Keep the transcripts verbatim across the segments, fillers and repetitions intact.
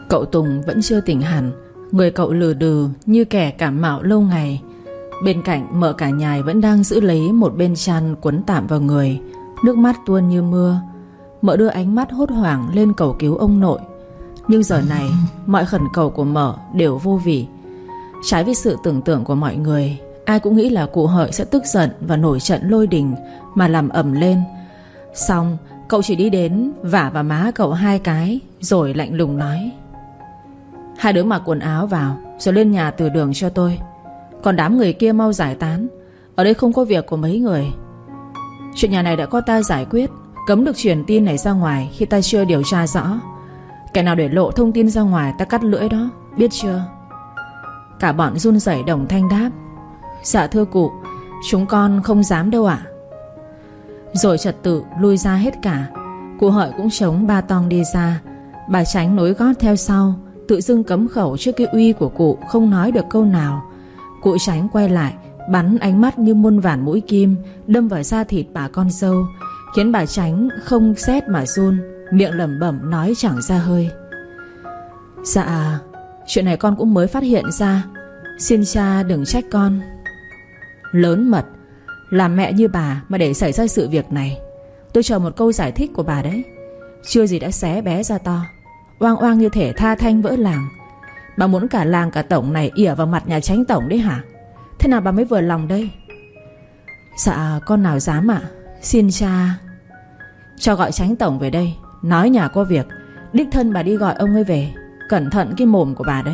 Cậu Tùng vẫn chưa tỉnh hẳn. Người cậu lừ đừ như kẻ cảm mạo lâu ngày. Bên cạnh mợ cả nhài vẫn đang giữ lấy một bên chăn quấn tạm vào người. Nước mắt tuôn như mưa. Mợ đưa ánh mắt hốt hoảng lên cầu cứu ông nội. Nhưng giờ này mọi khẩn cầu của mợ đều vô vị. Trái với sự tưởng tượng của mọi người, ai cũng nghĩ là cụ Hợi sẽ tức giận và nổi trận lôi đình mà làm ầm lên. Xong cậu chỉ đi đến vả vào má cậu hai cái, rồi lạnh lùng nói: hai đứa mặc quần áo vào rồi lên nhà từ đường cho tôi. Còn đám người kia mau giải tán. Ở đây không có việc của mấy người. Chuyện nhà này đã có ta giải quyết. Cấm được truyền tin này ra ngoài khi ta chưa điều tra rõ. Kẻ nào để lộ thông tin ra ngoài ta cắt lưỡi đó, biết chưa? Cả bọn run rẩy đồng thanh đáp: dạ thưa cụ, chúng con không dám đâu ạ. Rồi trật tự lui ra hết cả. Cụ Hợi cũng chống ba tong đi ra. Bà Chánh nối gót theo sau, tự dưng cấm khẩu trước cái uy của cụ, không nói được câu nào. Cụ Chánh quay lại, bắn ánh mắt như muôn vàn mũi kim đâm vào da thịt bà con dâu, khiến bà Chánh không rét mà run, miệng lẩm bẩm nói chẳng ra hơi: dạ, chuyện này con cũng mới phát hiện ra, xin cha đừng trách con. Lớn mật, làm mẹ như bà mà để xảy ra sự việc này. Tôi chờ một câu giải thích của bà đấy. Chưa gì đã xé bé ra to, oang oang như thể tha thanh vỡ làng. Bà muốn cả làng cả tổng này ỉa vào mặt nhà Chánh tổng đấy hả? Thế nào bà mới vừa lòng đây? Dạ con nào dám ạ. Xin cha cho gọi Chánh tổng về đây, nói nhà có việc. Đích thân bà đi gọi ông ấy về. Cẩn thận cái mồm của bà đấy.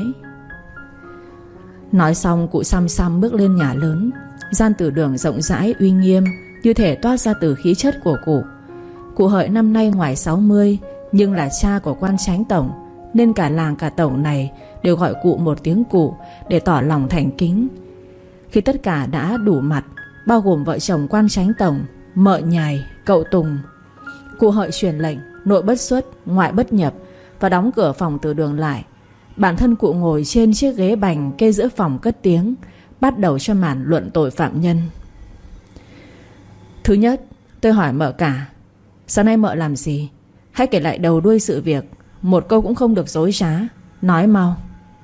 Nói xong cụ xăm xăm bước lên nhà lớn. Gian từ đường rộng rãi uy nghiêm, như thể toát ra từ khí chất của cụ. Cụ Hợi năm nay ngoài sáu mươi, nhưng là cha của quan Chánh tổng, nên cả làng cả tổng này đều gọi cụ một tiếng cụ để tỏ lòng thành kính. Khi tất cả đã đủ mặt, bao gồm vợ chồng quan Chánh tổng, mợ nhài, cậu Tùng, cụ Hợi truyền lệnh nội bất xuất, ngoại bất nhập và đóng cửa phòng từ đường lại. Bản thân cụ ngồi trên chiếc ghế bành kê giữa phòng cất tiếng, bắt đầu cho màn luận tội phạm nhân. Thứ nhất, tôi hỏi mợ cả, sáng nay mợ làm gì? Hãy kể lại đầu đuôi sự việc, một câu cũng không được dối trá. Nói mau.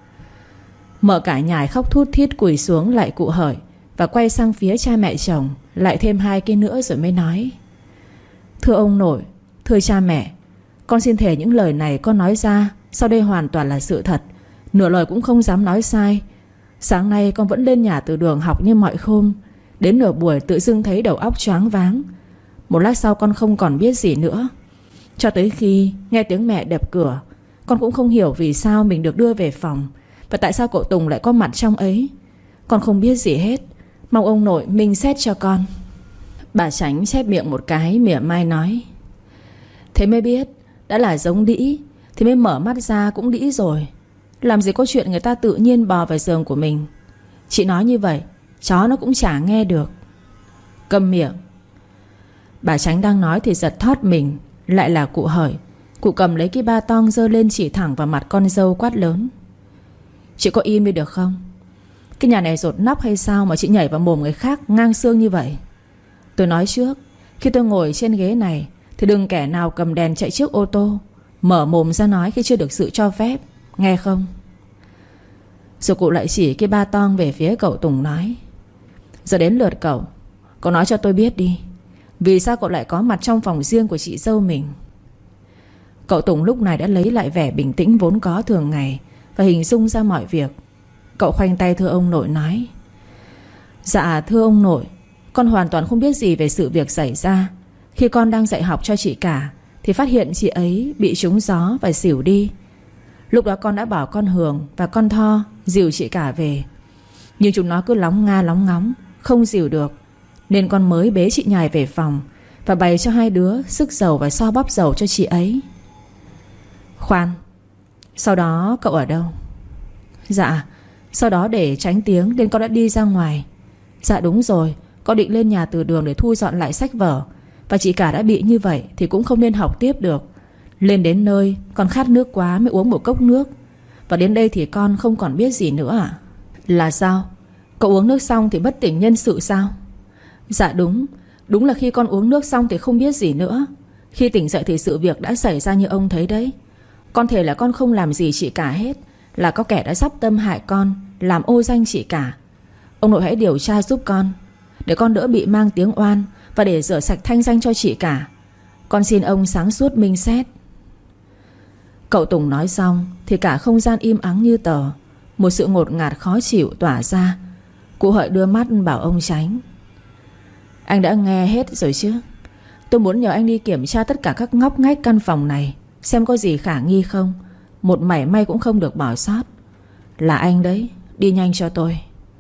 Mợ cả nhài khóc thút thít quỳ xuống lại cụ Hợi và quay sang phía cha mẹ chồng, lại thêm hai cái nữa rồi mới nói: thưa ông nội, thưa cha mẹ, con xin thề những lời này con nói ra sau đây hoàn toàn là sự thật, nửa lời cũng không dám nói sai. Sáng nay con vẫn lên nhà từ đường học như mọi hôm. Đến nửa buổi tự dưng thấy đầu óc choáng váng. Một lát sau con không còn biết gì nữa. Cho tới khi nghe tiếng mẹ đập cửa, con cũng không hiểu vì sao mình được đưa về phòng và tại sao cậu Tùng lại có mặt trong ấy. Con không biết gì hết. Mong ông nội minh xét cho con. Bà Chánh chép miệng một cái, mỉa mai nói: thế mới biết, đã là giống đĩ thì mới mở mắt ra cũng đĩ rồi. Làm gì có chuyện người ta tự nhiên bò vào giường của mình. Chị nói như vậy chó nó cũng chả nghe được. Câm miệng. Bà Chánh đang nói thì giật thót mình. Lại là cụ Hợi. Cụ cầm lấy cái ba tong giơ lên chỉ thẳng vào mặt con dâu quát lớn: chị có im đi được không? Cái nhà này rột nóc hay sao mà chị nhảy vào mồm người khác ngang xương như vậy? Tôi nói trước, khi tôi ngồi trên ghế này thì đừng kẻ nào cầm đèn chạy trước ô tô mở mồm ra nói khi chưa được sự cho phép, nghe không? Rồi cụ lại chỉ cái ba tong về phía cậu Tùng nói: giờ đến lượt cậu. Cậu nói cho tôi biết đi, vì sao cậu lại có mặt trong phòng riêng của chị dâu mình? Cậu Tùng lúc này đã lấy lại vẻ bình tĩnh vốn có thường ngày và hình dung ra mọi việc. Cậu khoanh tay thưa ông nội nói: dạ thưa ông nội, con hoàn toàn không biết gì về sự việc xảy ra. Khi con đang dạy học cho chị cả thì phát hiện chị ấy bị trúng gió và xỉu đi. Lúc đó con đã bảo con Hường và con Tho dìu chị cả về, nhưng chúng nó cứ lóng nga lóng ngóng không dìu được, nên con mới bế chị nhài về phòng và bày cho hai đứa sức dầu và so bóp dầu cho chị ấy. Khoan, sau đó cậu ở đâu? Dạ, sau đó để tránh tiếng nên con đã đi ra ngoài. Dạ đúng rồi, con định lên nhà từ đường để thu dọn lại sách vở. Và chị cả đã bị như vậy thì cũng không nên học tiếp được. Lên đến nơi con khát nước quá mới uống một cốc nước. Và đến đây thì con không còn biết gì nữa à? Là sao? Cậu uống nước xong thì bất tỉnh nhân sự sao? Dạ đúng. Đúng là khi con uống nước xong thì không biết gì nữa. Khi tỉnh dậy thì sự việc đã xảy ra như ông thấy đấy. Con thề là con không làm gì chị cả hết, là có kẻ đã sắp tâm hại con, làm ô danh chị cả. Ông nội hãy điều tra giúp con, để con đỡ bị mang tiếng oan, và để rửa sạch thanh danh cho chị cả. Con xin ông sáng suốt minh xét. Cậu Tùng nói xong thì cả không gian im ắng như tờ. Một sự ngột ngạt khó chịu tỏa ra. Cụ Hợi đưa mắt bảo ông Chánh: Anh đã nghe hết rồi chứ? Tôi muốn nhờ anh đi kiểm tra tất cả các ngóc ngách căn phòng này, xem có gì khả nghi không. Một mảy may cũng không được bỏ sót. Là anh đấy, đi nhanh cho tôi.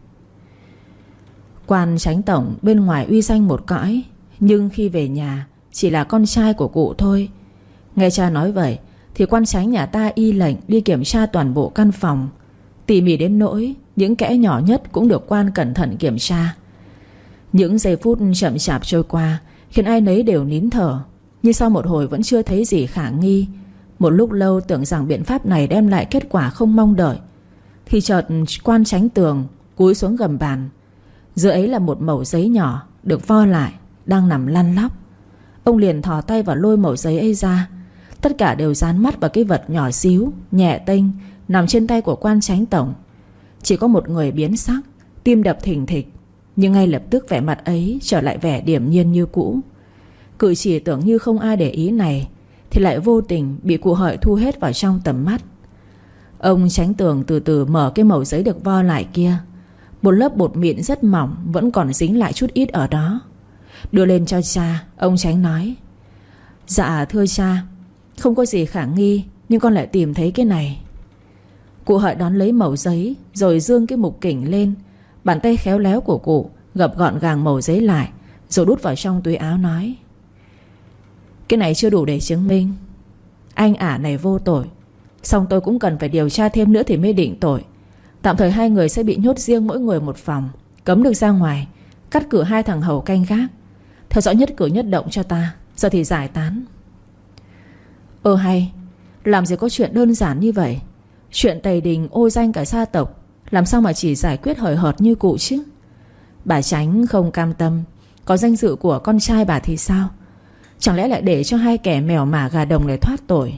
Quan Chánh tổng bên ngoài uy danh một cõi, nhưng khi về nhà chỉ là con trai của cụ thôi. Nghe cha nói vậy thì quan chánh nhà ta y lệnh đi kiểm tra toàn bộ căn phòng, tỉ mỉ đến nỗi những kẽ nhỏ nhất cũng được quan cẩn thận kiểm tra. Những giây phút chậm chạp trôi qua khiến ai nấy đều nín thở. Nhưng sau một hồi vẫn chưa thấy gì khả nghi. Một lúc lâu tưởng rằng biện pháp này đem lại kết quả không mong đợi, thì chợt quan Chánh Tường cúi xuống gầm bàn. Giữa ấy là một mẩu giấy nhỏ được vo lại, đang nằm lăn lóc. Ông liền thò tay vào lôi mẩu giấy ấy ra. Tất cả đều dán mắt vào cái vật nhỏ xíu, nhẹ tênh nằm trên tay của quan Chánh tổng. Chỉ có một người biến sắc, tim đập thình thịch. Nhưng ngay lập tức vẻ mặt ấy trở lại vẻ điềm nhiên như cũ. Cử chỉ tưởng như không ai để ý này thì lại vô tình bị cụ Hợi thu hết vào trong tầm mắt. Ông Chánh Tường từ từ mở cái mẩu giấy được vo lại kia. Một lớp bột mịn rất mỏng vẫn còn dính lại chút ít ở đó. Đưa lên cho cha, ông Chánh nói: Dạ thưa cha, không có gì khả nghi, nhưng con lại tìm thấy cái này. Cụ Hợi đón lấy mẩu giấy, rồi dương cái mục kỉnh lên. Bàn tay khéo léo của cụ gập gọn gàng mẩu giấy lại, rồi đút vào trong túi áo nói: Cái này chưa đủ để chứng minh anh ả này vô tội, song tôi cũng cần phải điều tra thêm nữa thì mới định tội. Tạm thời hai người sẽ bị nhốt riêng mỗi người một phòng, cấm được ra ngoài, cắt cử hai thằng hầu canh gác, theo dõi nhất cử nhất động cho ta. Giờ thì giải tán. Ơ hay, làm gì có chuyện đơn giản như vậy. Chuyện tày đình ô danh cả gia tộc, làm sao mà chỉ giải quyết hời hợt như cụ chứ. Bà Chánh không cam tâm. Có danh dự của con trai bà thì sao? Chẳng lẽ lại để cho hai kẻ mèo mả gà đồng để thoát tội?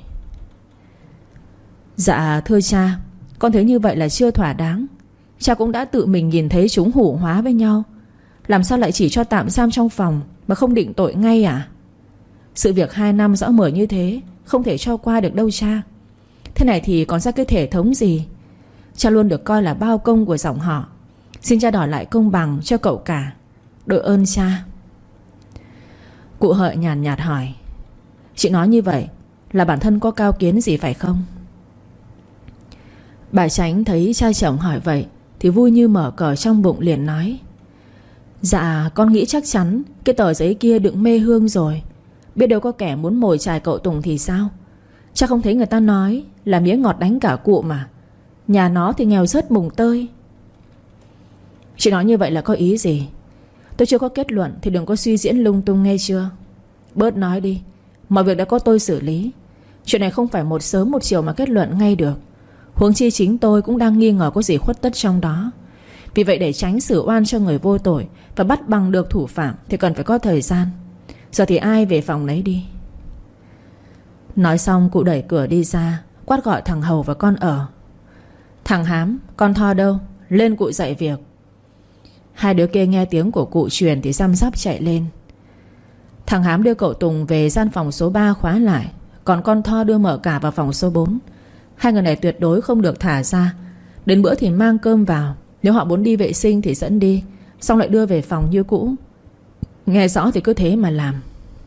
Dạ thưa cha, con thấy như vậy là chưa thỏa đáng. Cha cũng đã tự mình nhìn thấy chúng hủ hóa với nhau, làm sao lại chỉ cho tạm giam trong phòng mà không định tội ngay à? Sự việc hai năm rõ mở như thế không thể cho qua được đâu cha. Thế này thì còn ra cái thể thống gì? Cha luôn được coi là bao công của dòng họ. Xin cha đòi lại công bằng cho cậu cả. Đội ơn cha. Cụ Hợi nhàn nhạt hỏi: Chị nói như vậy là bản thân có cao kiến gì phải không? Bà Chánh thấy cha chồng hỏi vậy thì vui như mở cờ trong bụng, liền nói: Dạ con nghĩ chắc chắn cái tờ giấy kia đựng mê hương rồi. Biết đâu có kẻ muốn mồi chài cậu Tùng thì sao? Cha không thấy người ta nói là mía ngọt đánh cả cụ mà. Nhà nó thì nghèo rớt mùng tơi. Chị nói như vậy là có ý gì? Tôi chưa có kết luận thì đừng có suy diễn lung tung nghe chưa. Bớt nói đi, mọi việc đã có tôi xử lý. Chuyện này không phải một sớm một chiều mà kết luận ngay được. Huống chi chính tôi cũng đang nghi ngờ có gì khuất tất trong đó. Vì vậy để tránh xử oan cho người vô tội và bắt bằng được thủ phạm thì cần phải có thời gian. Giờ thì ai về phòng nấy đi. Nói xong cụ đẩy cửa đi ra, quát gọi thằng Hầu và con Ở: Thằng Hám, con Tho đâu? Lên cụ dạy việc. Hai đứa kia nghe tiếng của cụ truyền thì răm rắp chạy lên. Thằng Hám đưa cậu Tùng về gian phòng số ba khóa lại, còn con Tho đưa Mợ Cả vào phòng số bốn. Hai người này tuyệt đối không được thả ra. Đến bữa thì mang cơm vào, nếu họ muốn đi vệ sinh thì dẫn đi, xong lại đưa về phòng như cũ. Nghe rõ thì cứ thế mà làm.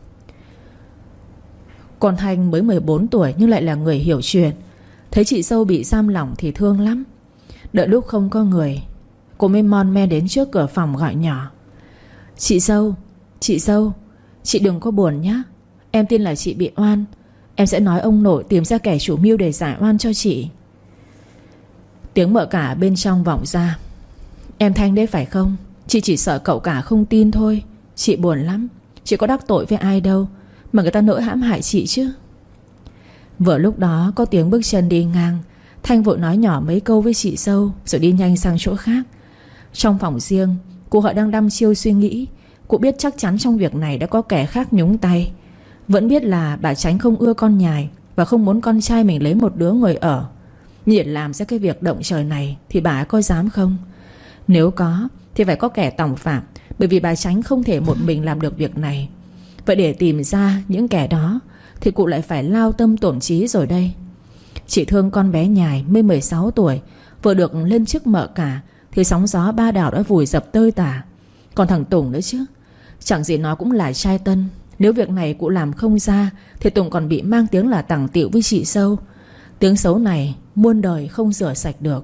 Con Thanh mới mười bốn tuổi nhưng lại là người hiểu chuyện. Thấy chị dâu bị giam lỏng thì thương lắm. Đợi lúc không có người, cô mới mon men đến trước cửa phòng gọi nhỏ: Chị dâu, chị dâu, chị đừng có buồn nhé. Em tin là chị bị oan. Em sẽ nói ông nội tìm ra kẻ chủ mưu để giải oan cho chị. Tiếng Mợ Cả bên trong vọng ra: Em Thanh đấy phải không? Chị chỉ sợ cậu cả không tin thôi. Chị buồn lắm. Chị có đắc tội với ai đâu mà người ta nỡ hãm hại chị chứ. Vừa lúc đó có tiếng bước chân đi ngang. Thanh vội nói nhỏ mấy câu với chị dâu rồi đi nhanh sang chỗ khác. Trong phòng riêng, cụ Hợi đang đăm chiêu suy nghĩ. Cụ biết chắc chắn trong việc này đã có kẻ khác nhúng tay. Vẫn biết là bà Chánh không ưa con nhài, và không muốn con trai mình lấy một đứa người ở. Nhiệt làm ra cái việc động trời này thì bà ấy có dám không? Nếu có thì phải có kẻ tòng phạm, bởi vì bà Chánh không thể một mình làm được việc này. Vậy để tìm ra những kẻ đó thì cụ lại phải lao tâm tổn trí rồi đây. Chị thương con bé Nhài mới mười sáu tuổi, vừa được lên chức mợ cả thì sóng gió ba đảo đã vùi dập tơi tả. Còn thằng Tùng nữa chứ, chẳng gì nó cũng là trai tân. Nếu việc này cụ làm không ra thì Tùng còn bị mang tiếng là tằng tiệu với chị Sâu. Tiếng xấu này muôn đời không rửa sạch được.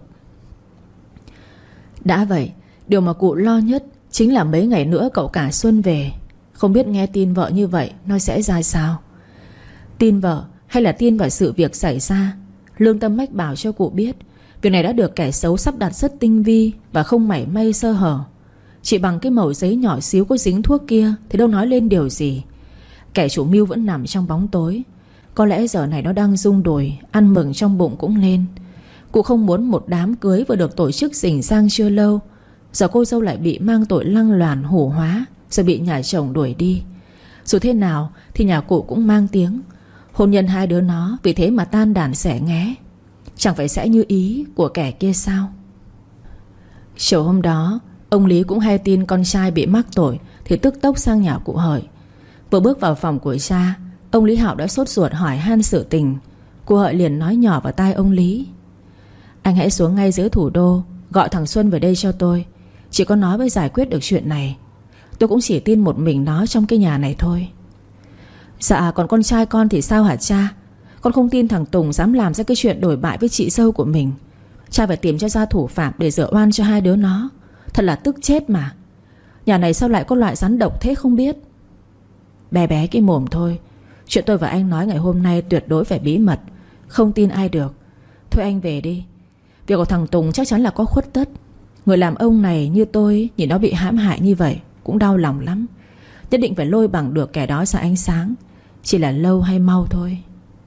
Đã vậy, điều mà cụ lo nhất chính là mấy ngày nữa cậu cả Xuân về. Không biết nghe tin vợ như vậy nó sẽ ra sao. Tin vợ hay là tin vào sự việc xảy ra, lương tâm mách bảo cho cụ biết việc này đã được kẻ xấu sắp đặt rất tinh vi và không mảy may sơ hở. Chỉ bằng cái mẩu giấy nhỏ xíu có dính thuốc kia thì đâu nói lên điều gì. Kẻ chủ mưu vẫn nằm trong bóng tối. Có lẽ giờ này nó đang rung đùi, ăn mừng trong bụng cũng nên. Cụ không muốn một đám cưới vừa được tổ chức rình rang chưa lâu, giờ cô dâu lại bị mang tội lăng loàn hủ hóa, rồi bị nhà chồng đuổi đi. Dù thế nào thì nhà cụ cũng mang tiếng. Hôn nhân hai đứa nó vì thế mà tan đàn xẻ nghé. Chẳng phải sẽ như ý của kẻ kia sao? Chiều hôm đó, ông Lý cũng hay tin con trai bị mắc tội thì tức tốc sang nhà cụ Hợi. Vừa bước vào phòng của cha, ông Lý Hạo đã sốt ruột hỏi han sự tình. Cụ Hợi liền nói nhỏ vào tai ông Lý: Anh hãy xuống ngay dưới thủ đô, gọi thằng Xuân về đây cho tôi. Chỉ có nó mới giải quyết được chuyện này. Tôi cũng chỉ tin một mình nó trong cái nhà này thôi. Dạ, còn con trai con thì sao hả cha? Con không tin thằng Tùng dám làm ra cái chuyện đổi bại với chị dâu của mình. Cha phải tìm cho ra thủ phạm để rửa oan cho hai đứa nó. Thật là tức chết mà. Nhà này sao lại có loại rắn độc thế không biết. Bé bé cái mồm thôi. Chuyện tôi và anh nói ngày hôm nay tuyệt đối phải bí mật, không tin ai được. Thôi anh về đi. Việc của thằng Tùng chắc chắn là có khuất tất. Người làm ông này như tôi nhìn nó bị hãm hại như vậy cũng đau lòng lắm. Nhất định phải lôi bằng được kẻ đó ra ánh sáng. Chỉ là lâu hay mau thôi.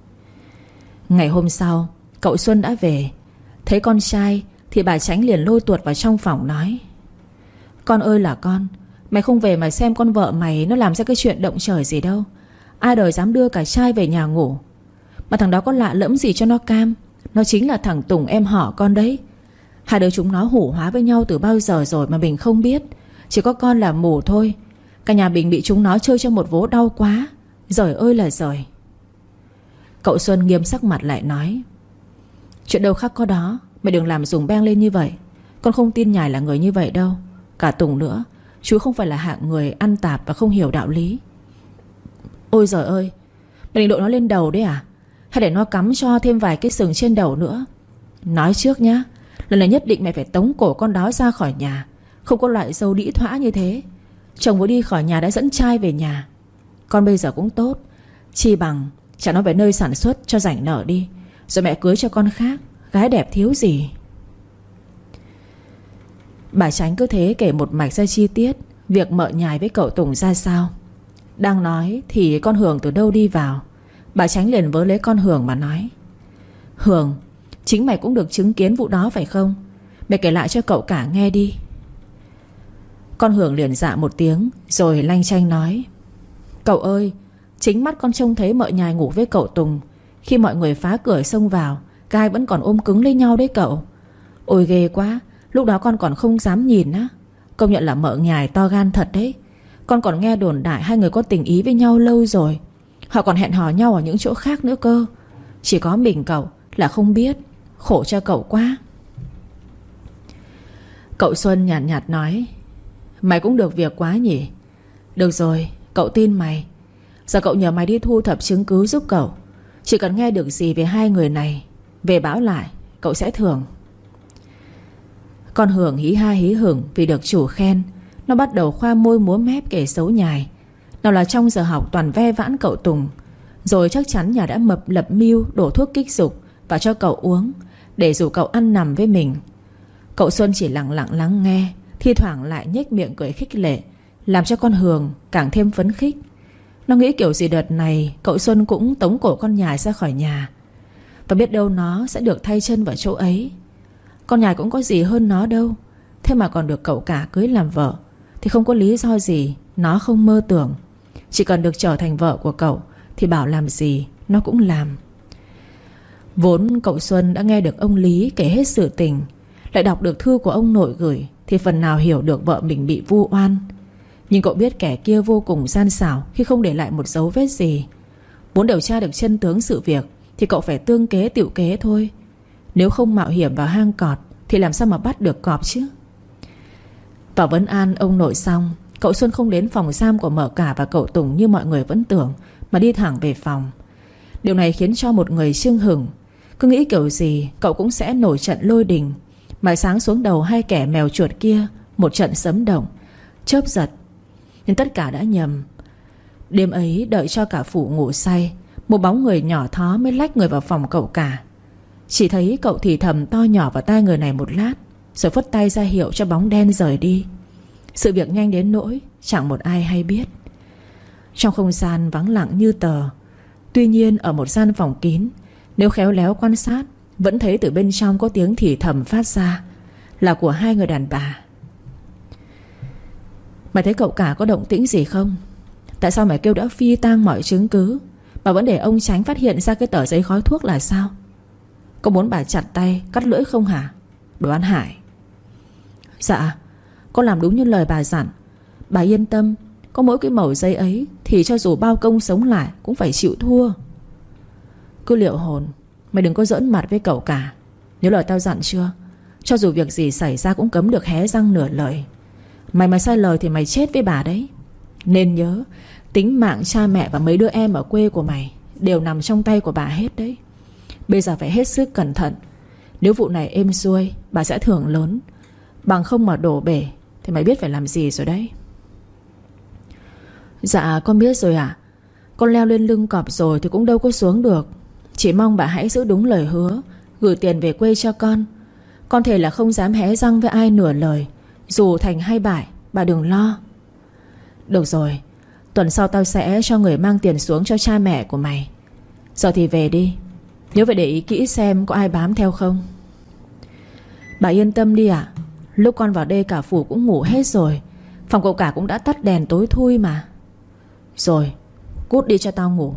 Ngày hôm sau, cậu Xuân đã về. Thấy con trai thì bà Chánh liền lôi tuột vào trong phòng nói: Con ơi là con, mày không về mà xem con vợ mày nó làm ra cái chuyện động trời gì đâu. Ai đời dám đưa cả trai về nhà ngủ. Mà thằng đó có lạ lẫm gì cho nó cam. Nó chính là thằng Tùng em họ con đấy. Hai đứa chúng nó hủ hóa với nhau từ bao giờ rồi mà mình không biết. Chỉ có con là mù thôi. Cả nhà mình bị chúng nó chơi cho một vố đau quá. Giời ơi là giời. Cậu Xuân nghiêm sắc mặt lại nói: Chuyện đâu khác có đó. Mày đừng làm dùng beng lên như vậy. Con không tin Nhài là người như vậy đâu. Cả Tùng nữa, chú không phải là hạng người ăn tạp và không hiểu đạo lý. Ôi giời ơi, mày định đội nó lên đầu đấy à? Hay để nó cắm cho thêm vài cái sừng trên đầu nữa? Nói trước nhá, lần này nhất định mày phải tống cổ con đó ra khỏi nhà. Không có loại dâu đĩ thõa như thế. Chồng vừa đi khỏi nhà đã dẫn trai về nhà. Con bây giờ cũng tốt. Chi bằng trả nó về nơi sản xuất cho rảnh nợ đi. Rồi mẹ cưới cho con khác. Gái đẹp thiếu gì. Bà Chánh cứ thế kể một mạch ra chi tiết việc mợ Nhài với cậu Tùng ra sao. Đang nói thì con Hường từ đâu đi vào. Bà Chánh liền vớ lấy con Hường mà nói: Hường, chính mày cũng được chứng kiến vụ đó phải không? Mày kể lại cho cậu cả nghe đi. Con Hường liền dạ một tiếng rồi lanh chanh nói: Cậu ơi, chính mắt con trông thấy mợ Nhài ngủ với cậu Tùng. Khi mọi người phá cửa xông vào, gai vẫn còn ôm cứng lấy nhau đấy cậu. Ôi ghê quá. Lúc đó con còn không dám nhìn á. Công nhận là mợ Nhài to gan thật đấy. Con còn nghe đồn đại hai người có tình ý với nhau lâu rồi. Họ còn hẹn hò nhau ở những chỗ khác nữa cơ. Chỉ có mình cậu là không biết. Khổ cho cậu quá. Cậu Xuân nhạt nhạt nói: Mày cũng được việc quá nhỉ. Được rồi, cậu tin mày. Giờ cậu nhờ mày đi thu thập chứng cứ giúp cậu. Chỉ cần nghe được gì về hai người này, về báo lại, cậu sẽ thưởng. Con Hường hí ha hí hửng vì được chủ khen. Nó bắt đầu khoa môi múa mép kể xấu Nhài. Nào là trong giờ học toàn ve vãn cậu Tùng. Rồi chắc chắn nhà đã mập lập mưu đổ thuốc kích dục và cho cậu uống, để rủ cậu ăn nằm với mình. Cậu Xuân chỉ lặng lặng lắng nghe, thi thoảng lại nhếch miệng cười khích lệ, làm cho con Hường càng thêm phấn khích. Nó nghĩ kiểu gì đợt này cậu Xuân cũng tống cổ con Nhài ra khỏi nhà. Và biết đâu nó sẽ được thay chân vào chỗ ấy. Con Nhài cũng có gì hơn nó đâu. Thế mà còn được cậu cả cưới làm vợ, thì không có lý do gì nó không mơ tưởng. Chỉ cần được trở thành vợ của cậu thì bảo làm gì nó cũng làm. Vốn cậu Xuân đã nghe được ông Lý kể hết sự tình, lại đọc được thư của ông nội gửi, thì phần nào hiểu được vợ mình bị vu oan. Nhưng cậu biết kẻ kia vô cùng gian xảo khi không để lại một dấu vết gì. Muốn điều tra được chân tướng sự việc thì cậu phải tương kế tựu kế thôi. Nếu không mạo hiểm vào hang cọp thì làm sao mà bắt được cọp chứ. Vào vấn an ông nội xong, cậu Xuân không đến phòng giam của Mợ Cả và cậu Tùng như mọi người vẫn tưởng, mà đi thẳng về phòng. Điều này khiến cho một người chưng hửng. Cứ nghĩ kiểu gì cậu cũng sẽ nổi trận lôi đình, mà sáng xuống đầu hai kẻ mèo chuột kia một trận sấm động, chớp giật. Nhưng tất cả đã nhầm. Đêm ấy đợi cho cả phủ ngủ say, một bóng người nhỏ thó mới lách người vào phòng cậu Cả. Chỉ thấy cậu thì thầm to nhỏ vào tai người này một lát, rồi phất tay ra hiệu cho bóng đen rời đi. Sự việc nhanh đến nỗi chẳng một ai hay biết. Trong không gian vắng lặng như tờ. Tuy nhiên ở một gian phòng kín, nếu khéo léo quan sát, vẫn thấy từ bên trong có tiếng thì thầm phát ra, là của hai người đàn bà. Mày thấy cậu Cả có động tĩnh gì không? Tại sao mày kêu đã phi tang mọi chứng cứ mà vẫn để ông Chánh phát hiện ra cái tờ giấy khói thuốc là sao? Có muốn bà chặt tay cắt lưỡi không hả? Đồ ăn hại. Dạ, con làm đúng như lời bà dặn. Bà yên tâm, có mỗi cái mẩu giấy ấy thì cho dù bao công sống lại cũng phải chịu thua. Cứ liệu hồn, mày đừng có giỡn mặt với cậu Cả. Nhớ lời tao dặn chưa? Cho dù việc gì xảy ra cũng cấm được hé răng nửa lời. Mày mà sai lời thì mày chết với bà đấy. Nên nhớ, tính mạng cha mẹ và mấy đứa em ở quê của mày đều nằm trong tay của bà hết đấy. Bây giờ phải hết sức cẩn thận. Nếu vụ này êm xuôi, bà sẽ thưởng lớn. Bằng không mà đổ bể thì mày biết phải làm gì rồi đấy. Dạ con biết rồi ạ. Con leo lên lưng cọp rồi thì cũng đâu có xuống được. Chỉ mong bà hãy giữ đúng lời hứa, gửi tiền về quê cho con. Con thề là không dám hé răng với ai nửa lời. Dù thành hay bại, bà đừng lo. Được rồi, tuần sau tao sẽ cho người mang tiền xuống cho cha mẹ của mày. Giờ thì về đi. Nhớ phải để ý kỹ xem có ai bám theo không. Bà yên tâm đi ạ. Lúc con vào đây cả phủ cũng ngủ hết rồi. Phòng cậu Cả cũng đã tắt đèn tối thui mà. Rồi, cút đi cho tao ngủ.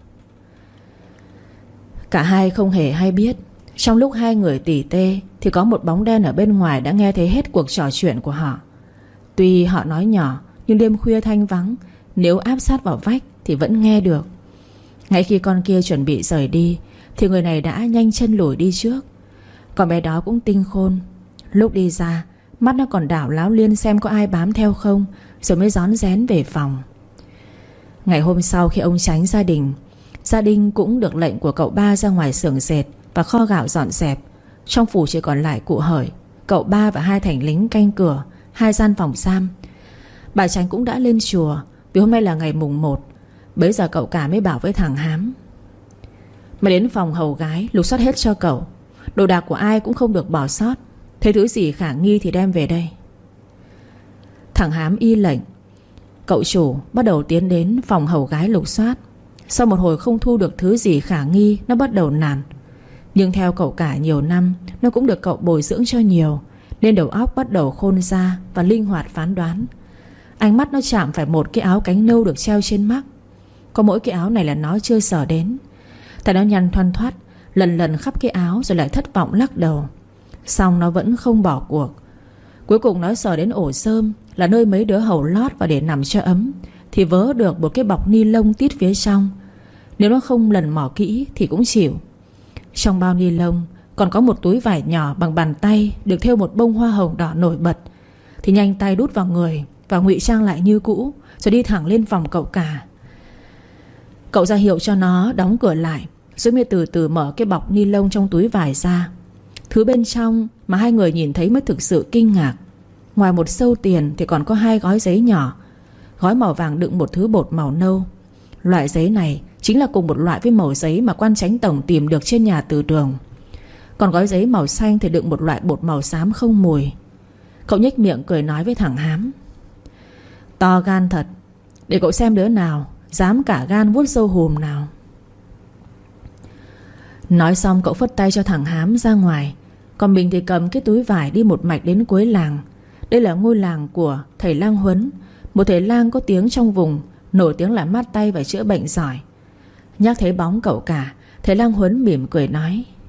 Cả hai không hề hay biết, trong lúc hai người tỉ tê thì có một bóng đen ở bên ngoài đã nghe thấy hết cuộc trò chuyện của họ. Tuy họ nói nhỏ, nhưng đêm khuya thanh vắng, nếu áp sát vào vách thì vẫn nghe được. Ngay khi con kia chuẩn bị rời đi thì người này đã nhanh chân lùi đi trước. Con bé đó cũng tinh khôn. Lúc đi ra, mắt nó còn đảo láo liên xem có ai bám theo không, rồi mới rón rén về phòng. Ngày hôm sau khi ông Chánh gia đình, gia đình cũng được lệnh của cậu Ba ra ngoài xưởng dệt và kho gạo dọn dẹp. Trong phủ chỉ còn lại cụ Hởi, cậu Ba và hai thành lính canh cửa hai gian phòng giam. Bà Chánh cũng đã lên chùa, vì hôm nay là ngày mùng một. Bấy giờ cậu Cả mới bảo với thằng Hám: mày đến phòng hầu gái lục soát hết cho cậu. Đồ đạc của ai cũng không được bỏ sót. Thấy thứ gì khả nghi thì đem về đây. Thằng Hám y lệnh. Cậu chủ bắt đầu tiến đến phòng hầu gái lục soát. Sau một hồi không thu được thứ gì khả nghi, nó bắt đầu nản. Nhưng theo cậu Cả nhiều năm, nó cũng được cậu bồi dưỡng cho nhiều, nên đầu óc bắt đầu khôn ra và linh hoạt phán đoán. Ánh mắt nó chạm phải một cái áo cánh nâu được treo trên mắt. Có mỗi cái áo này là nó chưa sờ đến. Tại nó nhăn thoăn thoắt lần lần khắp cái áo, rồi lại thất vọng lắc đầu. Xong nó vẫn không bỏ cuộc. Cuối cùng nó sờ đến ổ rơm, là nơi mấy đứa hầu lót và để nằm cho ấm, thì vớ được một cái bọc ni lông tít phía trong. Nếu nó không lần mò kỹ thì cũng chịu. Trong bao ni lông còn có một túi vải nhỏ bằng bàn tay, được thêu một bông hoa hồng đỏ nổi bật. Thì nhanh tay đút vào người và ngụy trang lại như cũ, rồi đi thẳng lên phòng cậu Cả. Cậu ra hiệu cho nó đóng cửa lại, rồi mới từ từ mở cái bọc ni lông trong túi vải ra. Thứ bên trong mà hai người nhìn thấy mới thực sự kinh ngạc. Ngoài một xâu tiền thì còn có hai gói giấy nhỏ. Gói màu vàng đựng một thứ bột màu nâu. Loại giấy này chính là cùng một loại với mẩu giấy mà quan chánh tổng tìm được trên nhà từ đường. Còn gói giấy màu xanh thì đựng một loại bột màu xám không mùi. Cậu nhếch miệng cười nói với thằng Hám: to gan thật. Để cậu xem đứa nào dám cả gan vuốt râu hùm nào. Nói xong cậu phất tay cho thằng Hám ra ngoài. Còn mình thì cầm cái túi vải đi một mạch đến cuối làng. Đây là ngôi làng của thầy lang Huấn, một thầy lang có tiếng trong vùng, nổi tiếng là mát tay và chữa bệnh giỏi. Nhắc thấy bóng cậu Cả, thầy lang Huấn mỉm cười nói: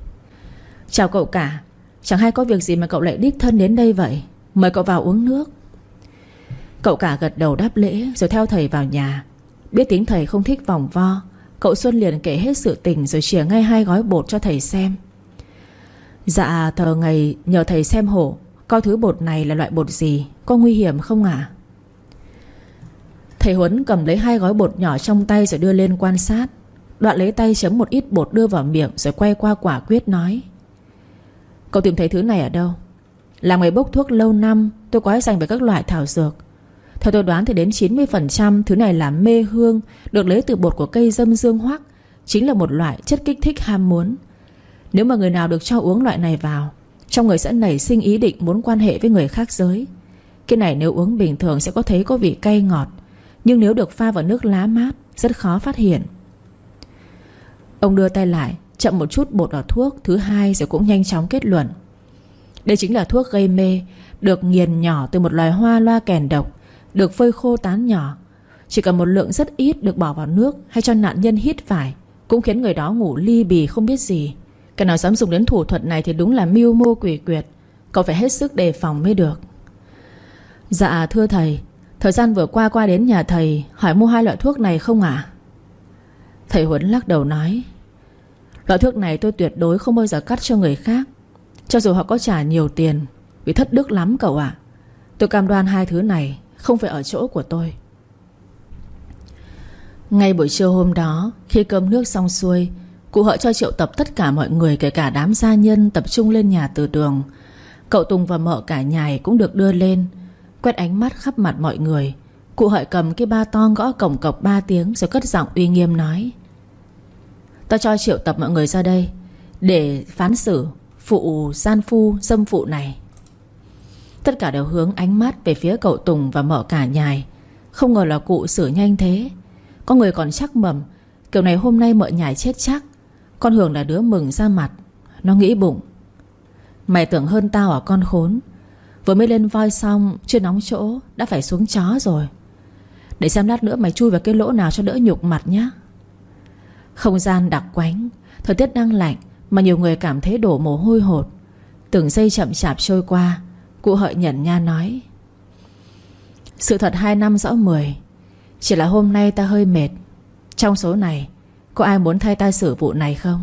Chào cậu cả. Chẳng hay có việc gì mà cậu lại đích thân đến đây vậy? Mời cậu vào uống nước. Cậu cả gật đầu đáp lễ rồi theo thầy vào nhà. Biết tính thầy không thích vòng vo, cậu Xuân liền kể hết sự tình rồi chìa ngay hai gói bột cho thầy xem. Dạ thờ ngày nhờ thầy xem hộ, coi thứ bột này là loại bột gì, có nguy hiểm không ạ? À? Thầy Huấn cầm lấy hai gói bột nhỏ trong tay rồi đưa lên quan sát. Đoạn lấy tay chấm một ít bột đưa vào miệng rồi quay qua quả quyết nói: Cậu tìm thấy thứ này ở đâu? Làm nghề bốc thuốc lâu năm, tôi quá dành về các loại thảo dược. Theo tôi đoán thì đến chín mươi phần trăm thứ này là mê hương, được lấy từ bột của cây dâm dương hoắc, chính là một loại chất kích thích ham muốn. Nếu mà người nào được cho uống loại này vào, trong người sẽ nảy sinh ý định muốn quan hệ với người khác giới. Cái này nếu uống bình thường sẽ có thấy có vị cay ngọt, nhưng nếu được pha vào nước lá mát rất khó phát hiện. Ông đưa tay lại, chậm một chút bột vào thuốc thứ hai rồi cũng nhanh chóng kết luận: đây chính là thuốc gây mê, được nghiền nhỏ từ một loài hoa loa kèn độc, được phơi khô tán nhỏ. Chỉ cần một lượng rất ít được bỏ vào nước hay cho nạn nhân hít phải cũng khiến người đó ngủ li bì không biết gì. Cái nào dám dùng đến thủ thuật này thì đúng là mưu mô quỷ quyệt. Cậu phải hết sức đề phòng mới được. Dạ thưa thầy, thời gian vừa qua qua đến nhà thầy hỏi mua hai loại thuốc này không ạ? À? Thầy Huấn lắc đầu nói: loại thuốc này tôi tuyệt đối không bao giờ cắt cho người khác, cho dù họ có trả nhiều tiền, vì thất đức lắm cậu ạ. À. Tôi cam đoan hai thứ này không phải ở chỗ của tôi. Ngay buổi trưa hôm đó, khi cơm nước xong xuôi, cụ Hợi cho triệu tập tất cả mọi người, kể cả đám gia nhân, tập trung lên nhà từ đường. Cậu Tùng và mợ cả nhài cũng được đưa lên. Quét ánh mắt khắp mặt mọi người, cụ Hợi cầm cái ba toang gõ cổng cọc ba tiếng rồi cất giọng uy nghiêm nói: ta cho triệu tập mọi người ra đây để phán xử phụ gian phu dâm phụ này. Tất cả đều hướng ánh mắt về phía cậu Tùng và mợ cả nhài. Không ngờ là cụ xử nhanh thế. Có người còn chắc mẩm kiểu này hôm nay mợ nhài chết chắc. Con Hường là đứa mừng ra mặt. Nó nghĩ bụng: mày tưởng hơn tao à con khốn. Vừa mới lên voi xong, chưa nóng chỗ đã phải xuống chó rồi. Để xem lát nữa mày chui vào cái lỗ nào cho đỡ nhục mặt nhá. Không gian đặc quánh, thời tiết đang lạnh mà nhiều người cảm thấy đổ mồ hôi hột. Từng giây chậm chạp trôi qua, cụ Hợi nhẩn nha nói: sự thật hai năm rõ mười. Chỉ là hôm nay ta hơi mệt. Trong số này có ai muốn thay ta xử vụ này không?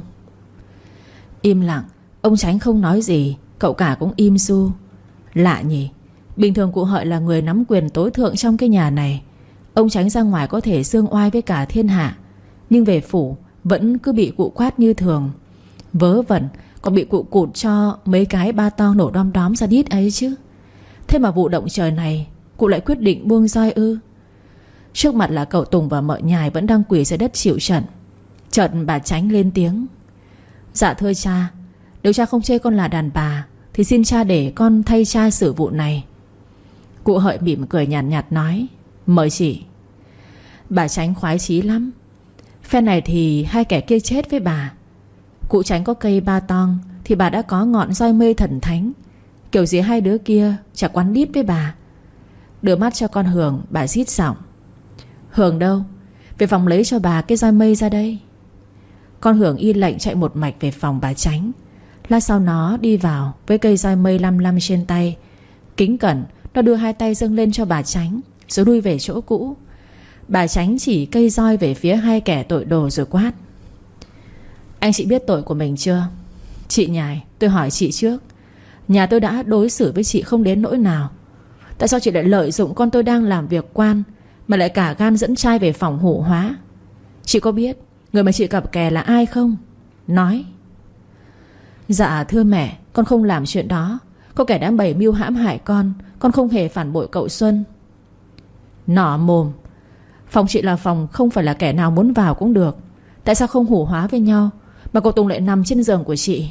Im lặng, ông Chánh không nói gì. Cậu cả cũng im su. Lạ nhỉ, bình thường cụ Hợi là người nắm quyền tối thượng trong cái nhà này. Ông Chánh ra ngoài có thể xương oai với cả thiên hạ, nhưng về phủ vẫn cứ bị cụ quát như thường. Vớ vẩn còn bị cụ cụt cho mấy cái ba to nổ đom đóm ra đít ấy chứ. Thế mà vụ động trời này cụ lại quyết định buông roi ư? Trước mặt là cậu Tùng và mợ nhài vẫn đang quỳ dưới đất chịu trận. Chợt bà Chánh lên tiếng: dạ thưa cha, nếu cha không chê con là đàn bà thì xin cha để con thay cha xử vụ này. Cụ Hợi mỉm cười nhàn nhạt, nhạt nói: mời chị. Bà Chánh khoái chí lắm. Phen này thì hai kẻ kia chết với bà. Cụ Chánh có cây ba tong thì bà đã có ngọn roi mê thần thánh. Kiểu gì hai đứa kia chả quắn đít với bà. Đưa mắt cho con Hường, bà rít giọng: Hường đâu? Về phòng lấy cho bà cái roi mây ra đây. Con Hường y lệnh chạy một mạch về phòng bà Chánh. Lát sau nó đi vào với cây roi mây lăm lăm trên tay. Kính cẩn nó đưa hai tay dâng lên cho bà Chánh, rồi đuôi về chỗ cũ. Bà Chánh chỉ cây roi về phía hai kẻ tội đồ rồi quát: anh chị biết tội của mình chưa? Chị nhài, tôi hỏi chị trước. Nhà tôi đã đối xử với chị không đến nỗi nào. Tại sao chị lại lợi dụng con tôi đang làm việc quan mà lại cả gan dẫn trai về phòng hủ hóa? Chị có biết người mà chị cặp kè là ai không? Nói. Dạ thưa mẹ, con không làm chuyện đó. Có kẻ đã bày mưu hãm hại con. Con không hề phản bội cậu Xuân. Nỏ mồm. Phòng chị là phòng không phải là kẻ nào muốn vào cũng được. Tại sao không hủ hóa với nhau mà cậu Tùng lại nằm trên giường của chị?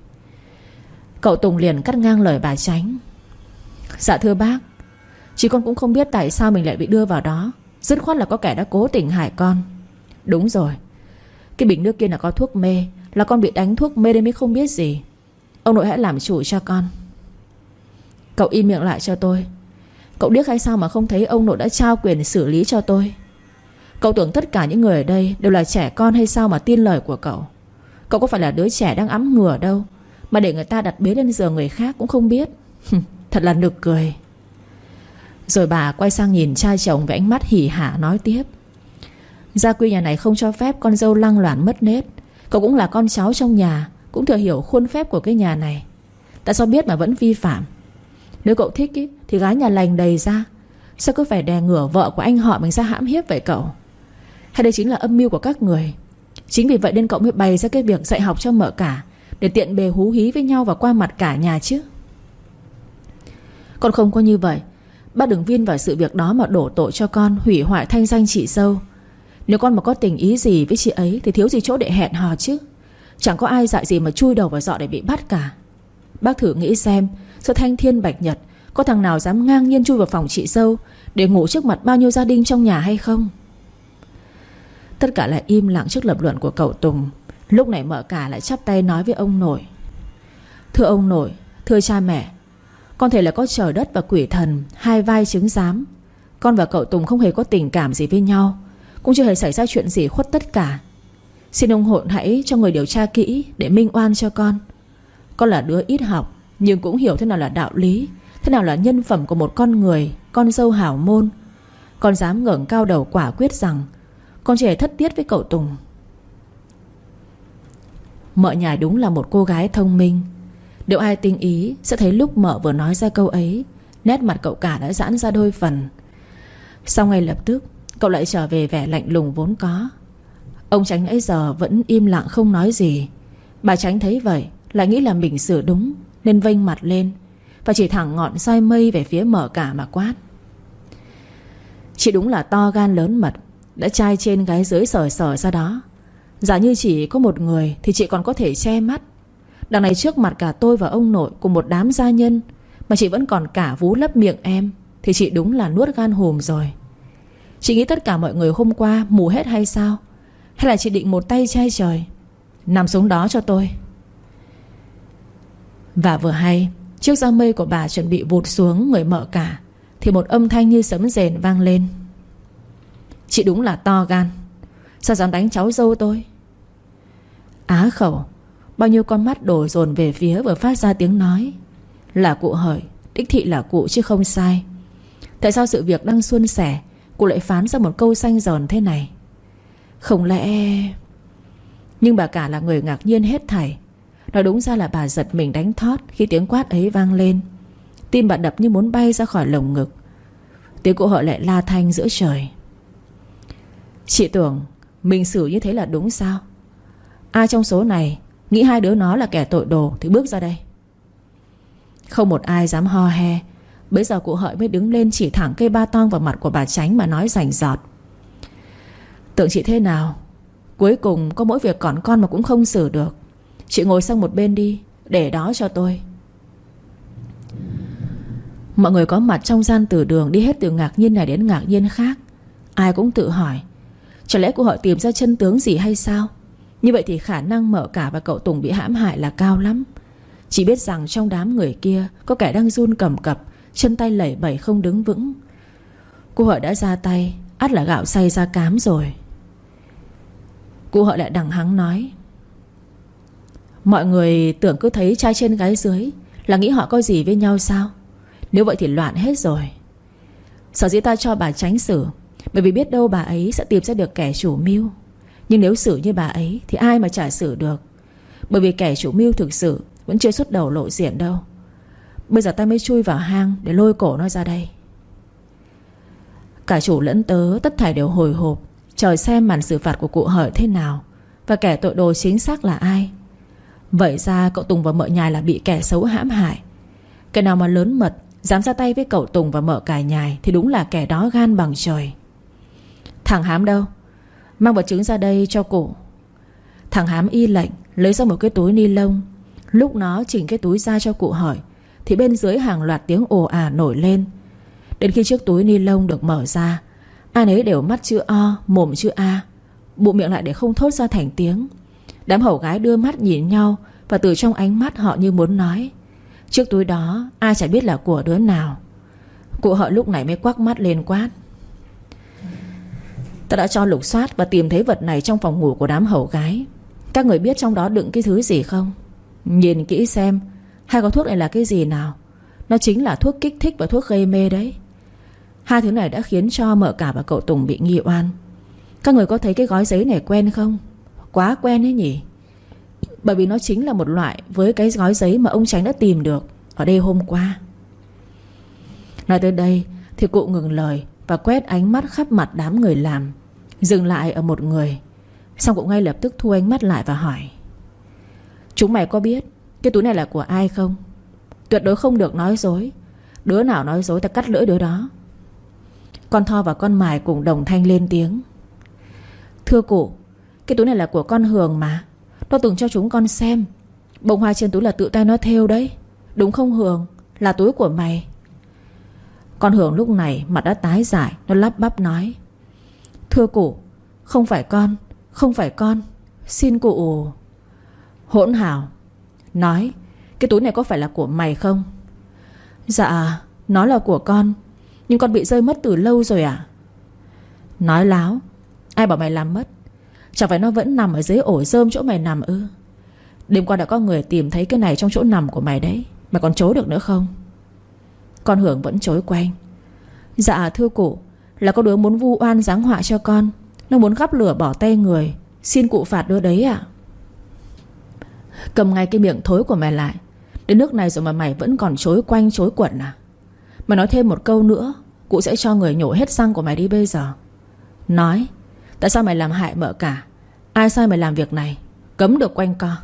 Cậu Tùng liền cắt ngang lời bà Chánh: dạ thưa bác, chị con cũng không biết tại sao mình lại bị đưa vào đó. Dứt khoát là có kẻ đã cố tình hại con. Đúng rồi, cái bình nước kia là có thuốc mê. Là con bị đánh thuốc mê nên mới không biết gì. Ông nội hãy làm chủ cho con. Cậu im miệng lại cho tôi. Cậu điếc hay sao mà không thấy ông nội đã trao quyền xử lý cho tôi? Cậu tưởng tất cả những người ở đây đều là trẻ con hay sao mà tin lời của cậu? Cậu có phải là đứa trẻ đang ẵm ngửa đâu mà để người ta đặt bế lên giường người khác cũng không biết. Thật là nực cười. Rồi bà quay sang nhìn cha chồng với ánh mắt hỉ hả nói tiếp: gia quy nhà này không cho phép con dâu lăng loàn mất nết. Cậu cũng là con cháu trong nhà, cũng thừa hiểu khuôn phép của cái nhà này. Tại sao biết mà vẫn vi phạm? Nếu cậu thích ý, thì gái nhà lành đầy ra. Sao cứ phải đè ngửa vợ của anh họ mình ra hãm hiếp vậy cậu? Hay đây chính là âm mưu của các người? Chính vì vậy nên cậu mới bày ra cái việc dạy học cho mợ cả, để tiện bề hú hí với nhau và qua mặt cả nhà chứ. Con không có như vậy. Bác đừng viên vào sự việc đó mà đổ tội cho con, hủy hoại thanh danh chị dâu. Nếu con mà có tình ý gì với chị ấy thì thiếu gì chỗ để hẹn hò chứ. Chẳng có ai dạy gì mà chui đầu vào giọ để bị bắt cả. Bác thử nghĩ xem, giữa thanh thiên bạch nhật, có thằng nào dám ngang nhiên chui vào phòng chị dâu để ngủ trước mặt bao nhiêu gia đình trong nhà hay không? Tất cả lại im lặng trước lập luận của cậu Tùng. Lúc này mợ cả lại chắp tay nói với ông nội: thưa ông nội, thưa cha mẹ, con thể là có trời đất và quỷ thần hai vai chứng giám. Con và cậu Tùng không hề có tình cảm gì với nhau, cũng chưa hề xảy ra chuyện gì khuất tất cả. Xin ông hội hãy cho người điều tra kỹ để minh oan cho con. Con là đứa ít học, nhưng cũng hiểu thế nào là đạo lý, thế nào là nhân phẩm của một con người, con dâu hảo môn. Con dám ngẩng cao đầu quả quyết rằng con chỉ thất tiết với cậu Tùng. Mợ nhài đúng là một cô gái thông minh. Nếu ai tinh ý sẽ thấy lúc mợ vừa nói ra câu ấy, nét mặt cậu cả đã giãn ra đôi phần. Sau ngay lập tức cậu lại trở về vẻ lạnh lùng vốn có. Ông Chánh nãy giờ vẫn im lặng không nói gì. Bà Chánh thấy vậy lại nghĩ là mình sửa đúng, nên vênh mặt lên và chỉ thẳng ngọn roi mây về phía mợ cả mà quát: chị đúng là to gan lớn mật, đã trai trên gái dưới sờ sờ ra đó. Giả như chỉ có một người thì chị còn có thể che mắt. Đằng này trước mặt cả tôi và ông nội cùng một đám gia nhân mà chị vẫn còn cả vú lấp miệng em, thì chị đúng là nuốt gan hùm rồi. Chị nghĩ tất cả mọi người hôm qua mù hết hay sao? Hay là chị định một tay che trời? Nằm xuống đó cho tôi. Và vừa hay chiếc roi mây của bà chuẩn bị vụt xuống người mợ cả thì một âm thanh như sấm rền vang lên: chị đúng là to gan, sao dám đánh cháu dâu tôi? Á khẩu, bao nhiêu con mắt đổ dồn về phía vừa phát ra tiếng nói. Là cụ Hợi, đích thị là cụ chứ không sai. Tại sao sự việc đang suôn sẻ, cụ lại phán ra một câu xanh giòn thế này? Không lẽ... Nhưng bà cả là người ngạc nhiên hết thảy. Nói đúng ra là bà giật mình đánh thót khi tiếng quát ấy vang lên. Tim bà đập như muốn bay ra khỏi lồng ngực. Tiếng cụ Hợi lại la thanh giữa trời: chị tưởng mình xử như thế là đúng sao? Ai trong số này nghĩ hai đứa nó là kẻ tội đồ thì bước ra đây. Không một ai dám ho he. Bấy giờ cụ Hợi mới đứng lên chỉ thẳng cây ba tong vào mặt của bà Chánh mà nói rành rọt: tưởng chị thế nào? Cuối cùng có mỗi việc còn con mà cũng không xử được. Chị ngồi sang một bên đi, để đó cho tôi. Mọi người có mặt trong gian từ đường đi hết từ ngạc nhiên này đến ngạc nhiên khác. Ai cũng tự hỏi: chẳng lẽ cụ Hợi tìm ra chân tướng gì hay sao? Như vậy thì khả năng mợ cả và cậu Tùng bị hãm hại là cao lắm. Chỉ biết rằng trong đám người kia có kẻ đang run cầm cập, chân tay lẩy bẩy không đứng vững. Cụ Hợi đã ra tay, ắt là gạo xay ra cám rồi. Cụ Hợi lại đằng hắng nói: mọi người tưởng cứ thấy trai trên gái dưới là nghĩ họ có gì với nhau sao? Nếu vậy thì loạn hết rồi. Sở dĩ ta cho bà Chánh xử bởi vì biết đâu bà ấy sẽ tìm ra được kẻ chủ mưu. Nhưng nếu xử như bà ấy thì ai mà chả xử được. Bởi vì kẻ chủ mưu thực sự vẫn chưa xuất đầu lộ diện đâu. Bây giờ ta mới chui vào hang để lôi cổ nó ra đây. Cả chủ lẫn tớ tất thảy đều hồi hộp chờ xem màn xử phạt của cụ Hợi thế nào, và kẻ tội đồ chính xác là ai. Vậy ra cậu Tùng và mợ nhài là bị kẻ xấu hãm hại. Kẻ nào mà lớn mật dám ra tay với cậu Tùng và mợ cả nhài thì đúng là kẻ đó gan bằng trời. Thằng Hám đâu? Mang vật chứng ra đây cho cụ. Thằng Hám y lệnh lấy ra một cái túi ni lông. Lúc nó chỉnh cái túi ra cho cụ Hợi thì bên dưới hàng loạt tiếng ồ ả nổi lên. Đến khi chiếc túi ni lông được mở ra, ai nấy đều mắt chữ O, mồm chữ A, bụng miệng lại để không thốt ra thành tiếng. Đám hầu gái đưa mắt nhìn nhau, và từ trong ánh mắt họ như muốn nói: chiếc túi đó ai chả biết là của đứa nào. Cụ Hợi lúc này mới quắc mắt lên quát: ta đã cho lục soát và tìm thấy vật này trong phòng ngủ của đám hầu gái. Các người biết trong đó đựng cái thứ gì không? Nhìn kỹ xem hai gói thuốc này là cái gì nào. Nó chính là thuốc kích thích và thuốc gây mê đấy. Hai thứ này đã khiến cho Mợ Cả và cậu Tùng bị nghi oan. Các người có thấy cái gói giấy này quen không? Quá quen ấy nhỉ. Bởi vì nó chính là một loại với cái gói giấy mà ông Tránh đã tìm được ở đây hôm qua. Nói tới đây thì cụ ngừng lời và quét ánh mắt khắp mặt đám người làm, dừng lại ở một người. Xong cụ ngay lập tức thu ánh mắt lại và hỏi: chúng mày có biết cái túi này là của ai không? Tuyệt đối không được nói dối. Đứa nào nói dối ta cắt lưỡi đứa đó. Con Tho và con Mài cùng đồng thanh lên tiếng: thưa cụ, cái túi này là của con Hường mà. Nó từng cho chúng con xem. Bông hoa trên túi là tự tay nó thêu đấy. Đúng không Hường? Là túi của mày. Con Hường lúc này mặt đã tái dại. Nó lắp bắp nói: thưa cụ, không phải con. Không phải con. Xin cụ. Hỗn hào, nói cái túi này có phải là của mày không? Dạ, nó là của con, nhưng con bị rơi mất từ lâu rồi à? Nói láo. Ai bảo mày làm mất? Chẳng phải nó vẫn nằm ở dưới ổ rơm chỗ mày nằm ư? Đêm qua đã có người tìm thấy cái này trong chỗ nằm của mày đấy. Mày còn chối được nữa không? Con Hưởng vẫn chối quanh: dạ thưa cụ, là có đứa muốn vu oan giáng họa cho con. Nó muốn gắp lửa bỏ tay người. Xin cụ phạt đứa đấy ạ. Cầm ngay cái miệng thối của mày lại. Đến nước này rồi mà mày vẫn còn chối quanh chối quẩn à? Mày nói thêm một câu nữa, cụ sẽ cho người nhổ hết răng của mày đi bây giờ. Nói, tại sao mày làm hại Mợ Cả? Ai sai mày làm việc này? Cấm được quanh co.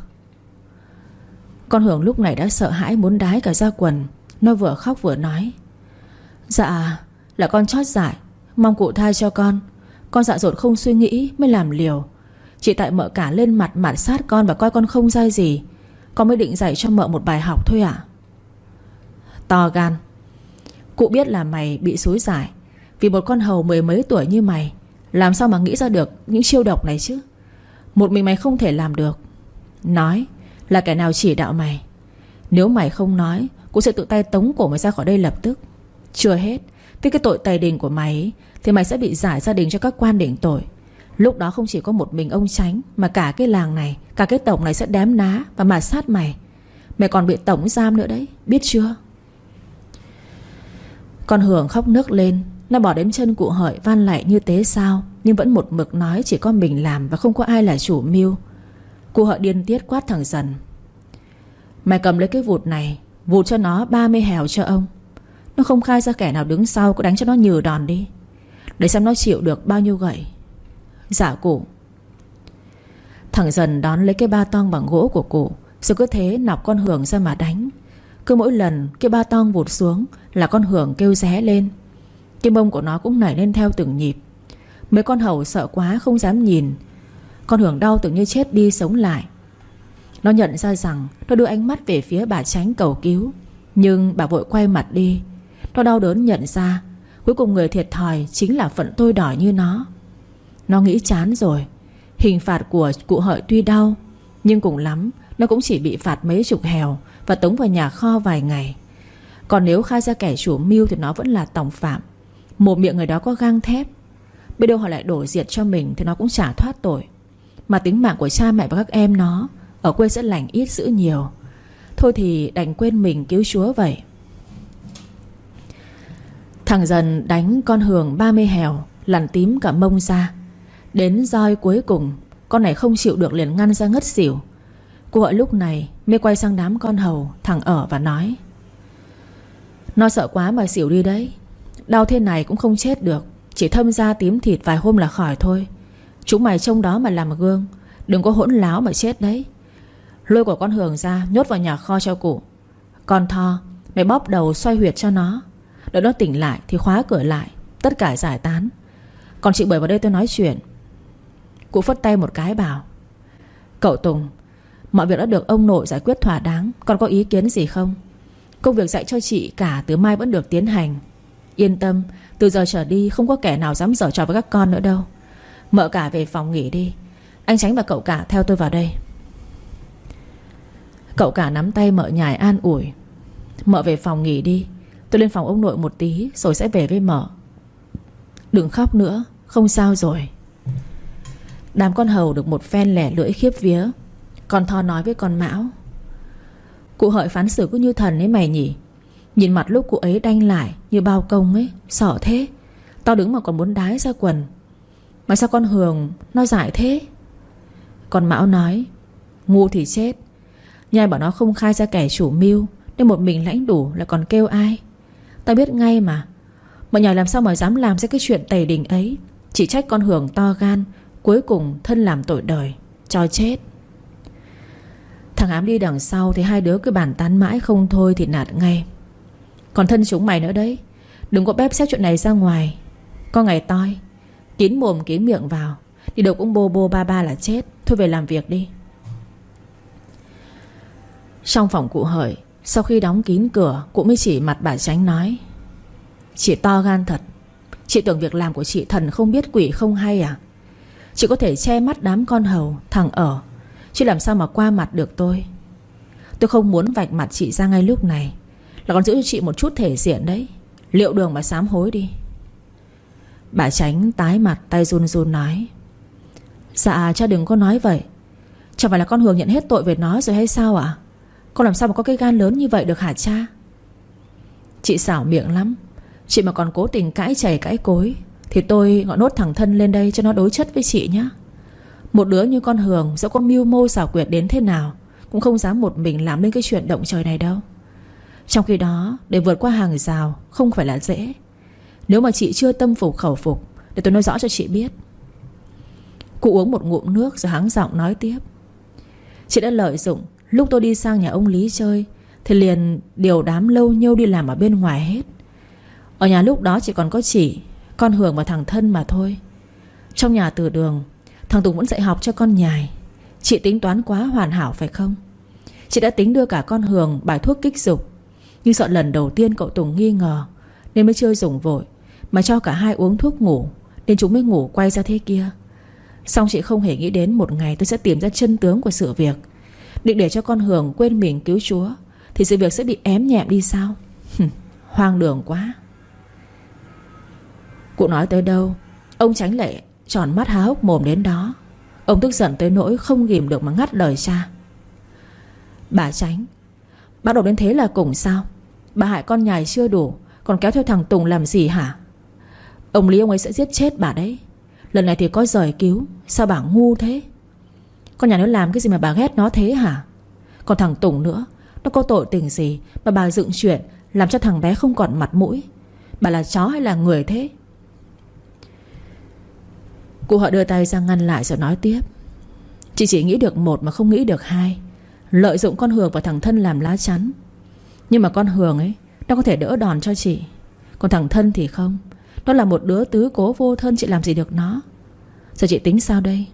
Con Hưởng lúc này đã sợ hãi muốn đái cả da quần. Nó vừa khóc vừa nói: dạ, là con chót dại. Mong cụ tha cho con. Con dạ dột không suy nghĩ mới làm liều. Chỉ tại Mợ Cả lên mặt mạt sát con và coi con không ra gì, con mới định dạy cho Mợ một bài học thôi ạ. To gan. Cụ biết là mày bị xúi giải vì một con hầu mười mấy tuổi như mày. Làm sao mà nghĩ ra được những chiêu độc này chứ? Một mình mày không thể làm được. Nói, là kẻ nào chỉ đạo mày? Nếu mày không nói, cụ sẽ tự tay tống cổ mày ra khỏi đây lập tức. Chưa hết, vì cái tội tày đình của mày thì mày sẽ bị giải gia đình cho các quan định tội. Lúc đó không chỉ có một mình ông Tránh, mà cả cái làng này, cả cái tổng này sẽ đém ná và mạt sát mày. Mày còn bị tổng giam nữa đấy, biết chưa? Con Hưởng khóc nức lên. Nó bỏ đến chân cụ Hợi van lạy như tế sao, nhưng vẫn một mực nói chỉ có mình làm và không có ai là chủ mưu. Cụ Hợi điên tiết quát thằng Dần: mày cầm lấy cái vụt này, vụt cho nó ba mươi hèo cho ông. Nó không khai ra kẻ nào đứng sau, cứ đánh cho nó nhừ đòn đi, để xem nó chịu được bao nhiêu gậy. Dạ cụ. Thằng Dần đón lấy cái ba tong bằng gỗ của cụ, rồi cứ thế nọc con Hưởng ra mà đánh. Cứ mỗi lần cái ba tong vụt xuống là con Hưởng kêu ré lên. Cái mông của nó cũng nảy lên theo từng nhịp. Mấy con hầu sợ quá không dám nhìn. Con Hưởng đau tưởng như chết đi sống lại. Nó nhận ra rằng nó đưa ánh mắt về phía bà Tránh cầu cứu, nhưng bà vội quay mặt đi. Nó đau đớn nhận ra cuối cùng người thiệt thòi chính là phận tôi đỏ như nó. Nó nghĩ chán rồi. Hình phạt của cụ Hợi tuy đau, nhưng cùng lắm nó cũng chỉ bị phạt mấy chục hèo và tống vào nhà kho vài ngày. Còn nếu khai ra kẻ chủ mưu thì nó vẫn là tòng phạm. Một miệng người đó có gang thép. Biết đâu họ lại đổ diệt cho mình thì nó cũng chả thoát tội. Mà tính mạng của cha mẹ và các em nó ở quê sẽ lành ít dữ nhiều. Thôi thì đành quên mình cứu Chúa vậy. Thằng Dần đánh con Hường ba mươi hèo, lằn tím cả mông ra. Đến roi cuối cùng, con này không chịu được liền ngăn ra ngất xỉu. Cô Hợi lúc này mới quay sang đám con hầu, thằng Ở và nói: nó sợ quá mà xỉu đi đấy. Đau thế này cũng không chết được, chỉ thâm da tím thịt vài hôm là khỏi thôi. Chúng mày trông đó mà làm gương, đừng có hỗn láo mà chết đấy. Lôi của con Hường ra nhốt vào nhà kho cho cụ. Con Tho, mày bóp đầu xoay huyệt cho nó. Đợi nó tỉnh lại thì khóa cửa lại, tất cả giải tán. Còn chị Bưởi vào đây tôi nói chuyện. Cụ phất tay một cái bảo: cậu Tùng, mọi việc đã được ông nội giải quyết thỏa đáng. Còn có ý kiến gì không? Công việc dạy cho chị cả từ mai vẫn được tiến hành. Yên tâm, từ giờ trở đi không có kẻ nào dám giở trò với các con nữa đâu. Mợ Cả về phòng nghỉ đi. Anh Tránh và cậu Cả theo tôi vào đây. Cậu Cả nắm tay Mợ Nhài an ủi: Mợ về phòng nghỉ đi, tôi lên phòng ông nội một tí rồi sẽ về với Mợ. Đừng khóc nữa, không sao rồi. Đám con hầu được một phen lẻ lưỡi khiếp vía. Con Tho nói với con Mão: Cụ Hợi phán xử cứ như thần ấy mày nhỉ. Nhìn mặt lúc cụ ấy đanh lại như bao công ấy. Sợ thế. Tao đứng mà còn muốn đái ra quần. Mà sao con Hường nó dại thế? Còn Mão nói: ngu thì chết. Nhai bảo nó không khai ra kẻ chủ mưu, nên một mình lãnh đủ lại còn kêu ai. Tao biết ngay mà. Mọi nhà làm sao mà dám làm ra cái chuyện tày đình ấy. Chỉ trách con Hường to gan, cuối cùng thân làm tội đời, cho chết. Thằng Ám đi đằng sau thì hai đứa cứ bàn tán mãi không thôi thì nạt ngay: còn thân chúng mày nữa đấy, đừng có bép xếp chuyện này ra ngoài. Có ngày toi, kín mồm kín miệng vào, đi đâu cũng bô bô ba ba là chết. Thôi về làm việc đi. Trong phòng cụ Hợi, sau khi đóng kín cửa, cụ mới chỉ mặt bà Chánh nói: chị to gan thật. Chị tưởng việc làm của chị thần không biết quỷ không hay à? Chị có thể che mắt đám con hầu, thằng ở, chứ làm sao mà qua mặt được tôi. Tôi không muốn vạch mặt chị ra ngay lúc này, là còn giữ cho chị một chút thể diện đấy. Liệu đường mà sám hối đi. Bà Chánh tái mặt, tay run run nói: dạ cha đừng có nói vậy. Chẳng phải là con Hường nhận hết tội về nó rồi hay sao ạ? Con làm sao mà có cái gan lớn như vậy được hả cha? Chị xảo miệng lắm. Chị mà còn cố tình cãi chày cãi cối thì tôi gọi nốt thằng Thân lên đây cho nó đối chất với chị nhé. Một đứa như con Hường, dẫu có mưu mô xảo quyệt đến thế nào, cũng không dám một mình làm nên cái chuyện động trời này đâu. Trong khi đó, để vượt qua hàng rào không phải là dễ. Nếu mà chị chưa tâm phục khẩu phục, để tôi nói rõ cho chị biết. Cụ uống một ngụm nước rồi hắng giọng nói tiếp: chị đã lợi dụng lúc tôi đi sang nhà ông Lý chơi, thì liền điều đám lâu nhâu đi làm ở bên ngoài hết. Ở nhà lúc đó chỉ còn có chị, con Hường và thằng Thân mà thôi. Trong nhà từ đường, thằng Tùng vẫn dạy học cho con nhài. Chị tính toán quá hoàn hảo phải không? Chị đã tính đưa cả con Hường bài thuốc kích dục, nhưng sợ lần đầu tiên cậu Tùng nghi ngờ nên mới chơi dùng vội, mà cho cả hai uống thuốc ngủ, nên chúng mới ngủ quay ra thế kia. Xong chị không hề nghĩ đến một ngày tôi sẽ tìm ra chân tướng của sự việc. Định để cho con Hường quên mình cứu Chúa, thì sự việc sẽ bị ém nhẹm đi sao? Hoang đường quá. Cụ nói tới đâu, ông Chánh Lệ tròn mắt há hốc mồm đến đó. Ông tức giận tới nỗi không ghìm được mà ngắt lời cha: bà Chánh, bác đổ đến thế là cùng sao? Bà hại con nhài chưa đủ, còn kéo theo thằng Tùng làm gì hả? Ông Lý ông ấy sẽ giết chết bà đấy. Lần này thì có giời cứu. Sao bà ngu thế? Con nhà nó làm cái gì mà bà ghét nó thế hả? Còn thằng Tùng nữa, nó có tội tình gì mà bà dựng chuyện làm cho thằng bé không còn mặt mũi? Bà là chó hay là người thế? Cụ Hợi đưa tay ra ngăn lại rồi nói tiếp: chị chỉ nghĩ được một mà không nghĩ được hai. Lợi dụng con Hường và thằng Thân làm lá chắn. Nhưng mà con Hường ấy, nó có thể đỡ đòn cho chị. Còn thằng Thân thì không. Nó là một đứa tứ cố vô thân, chị làm gì được nó. Giờ chị tính sao đây?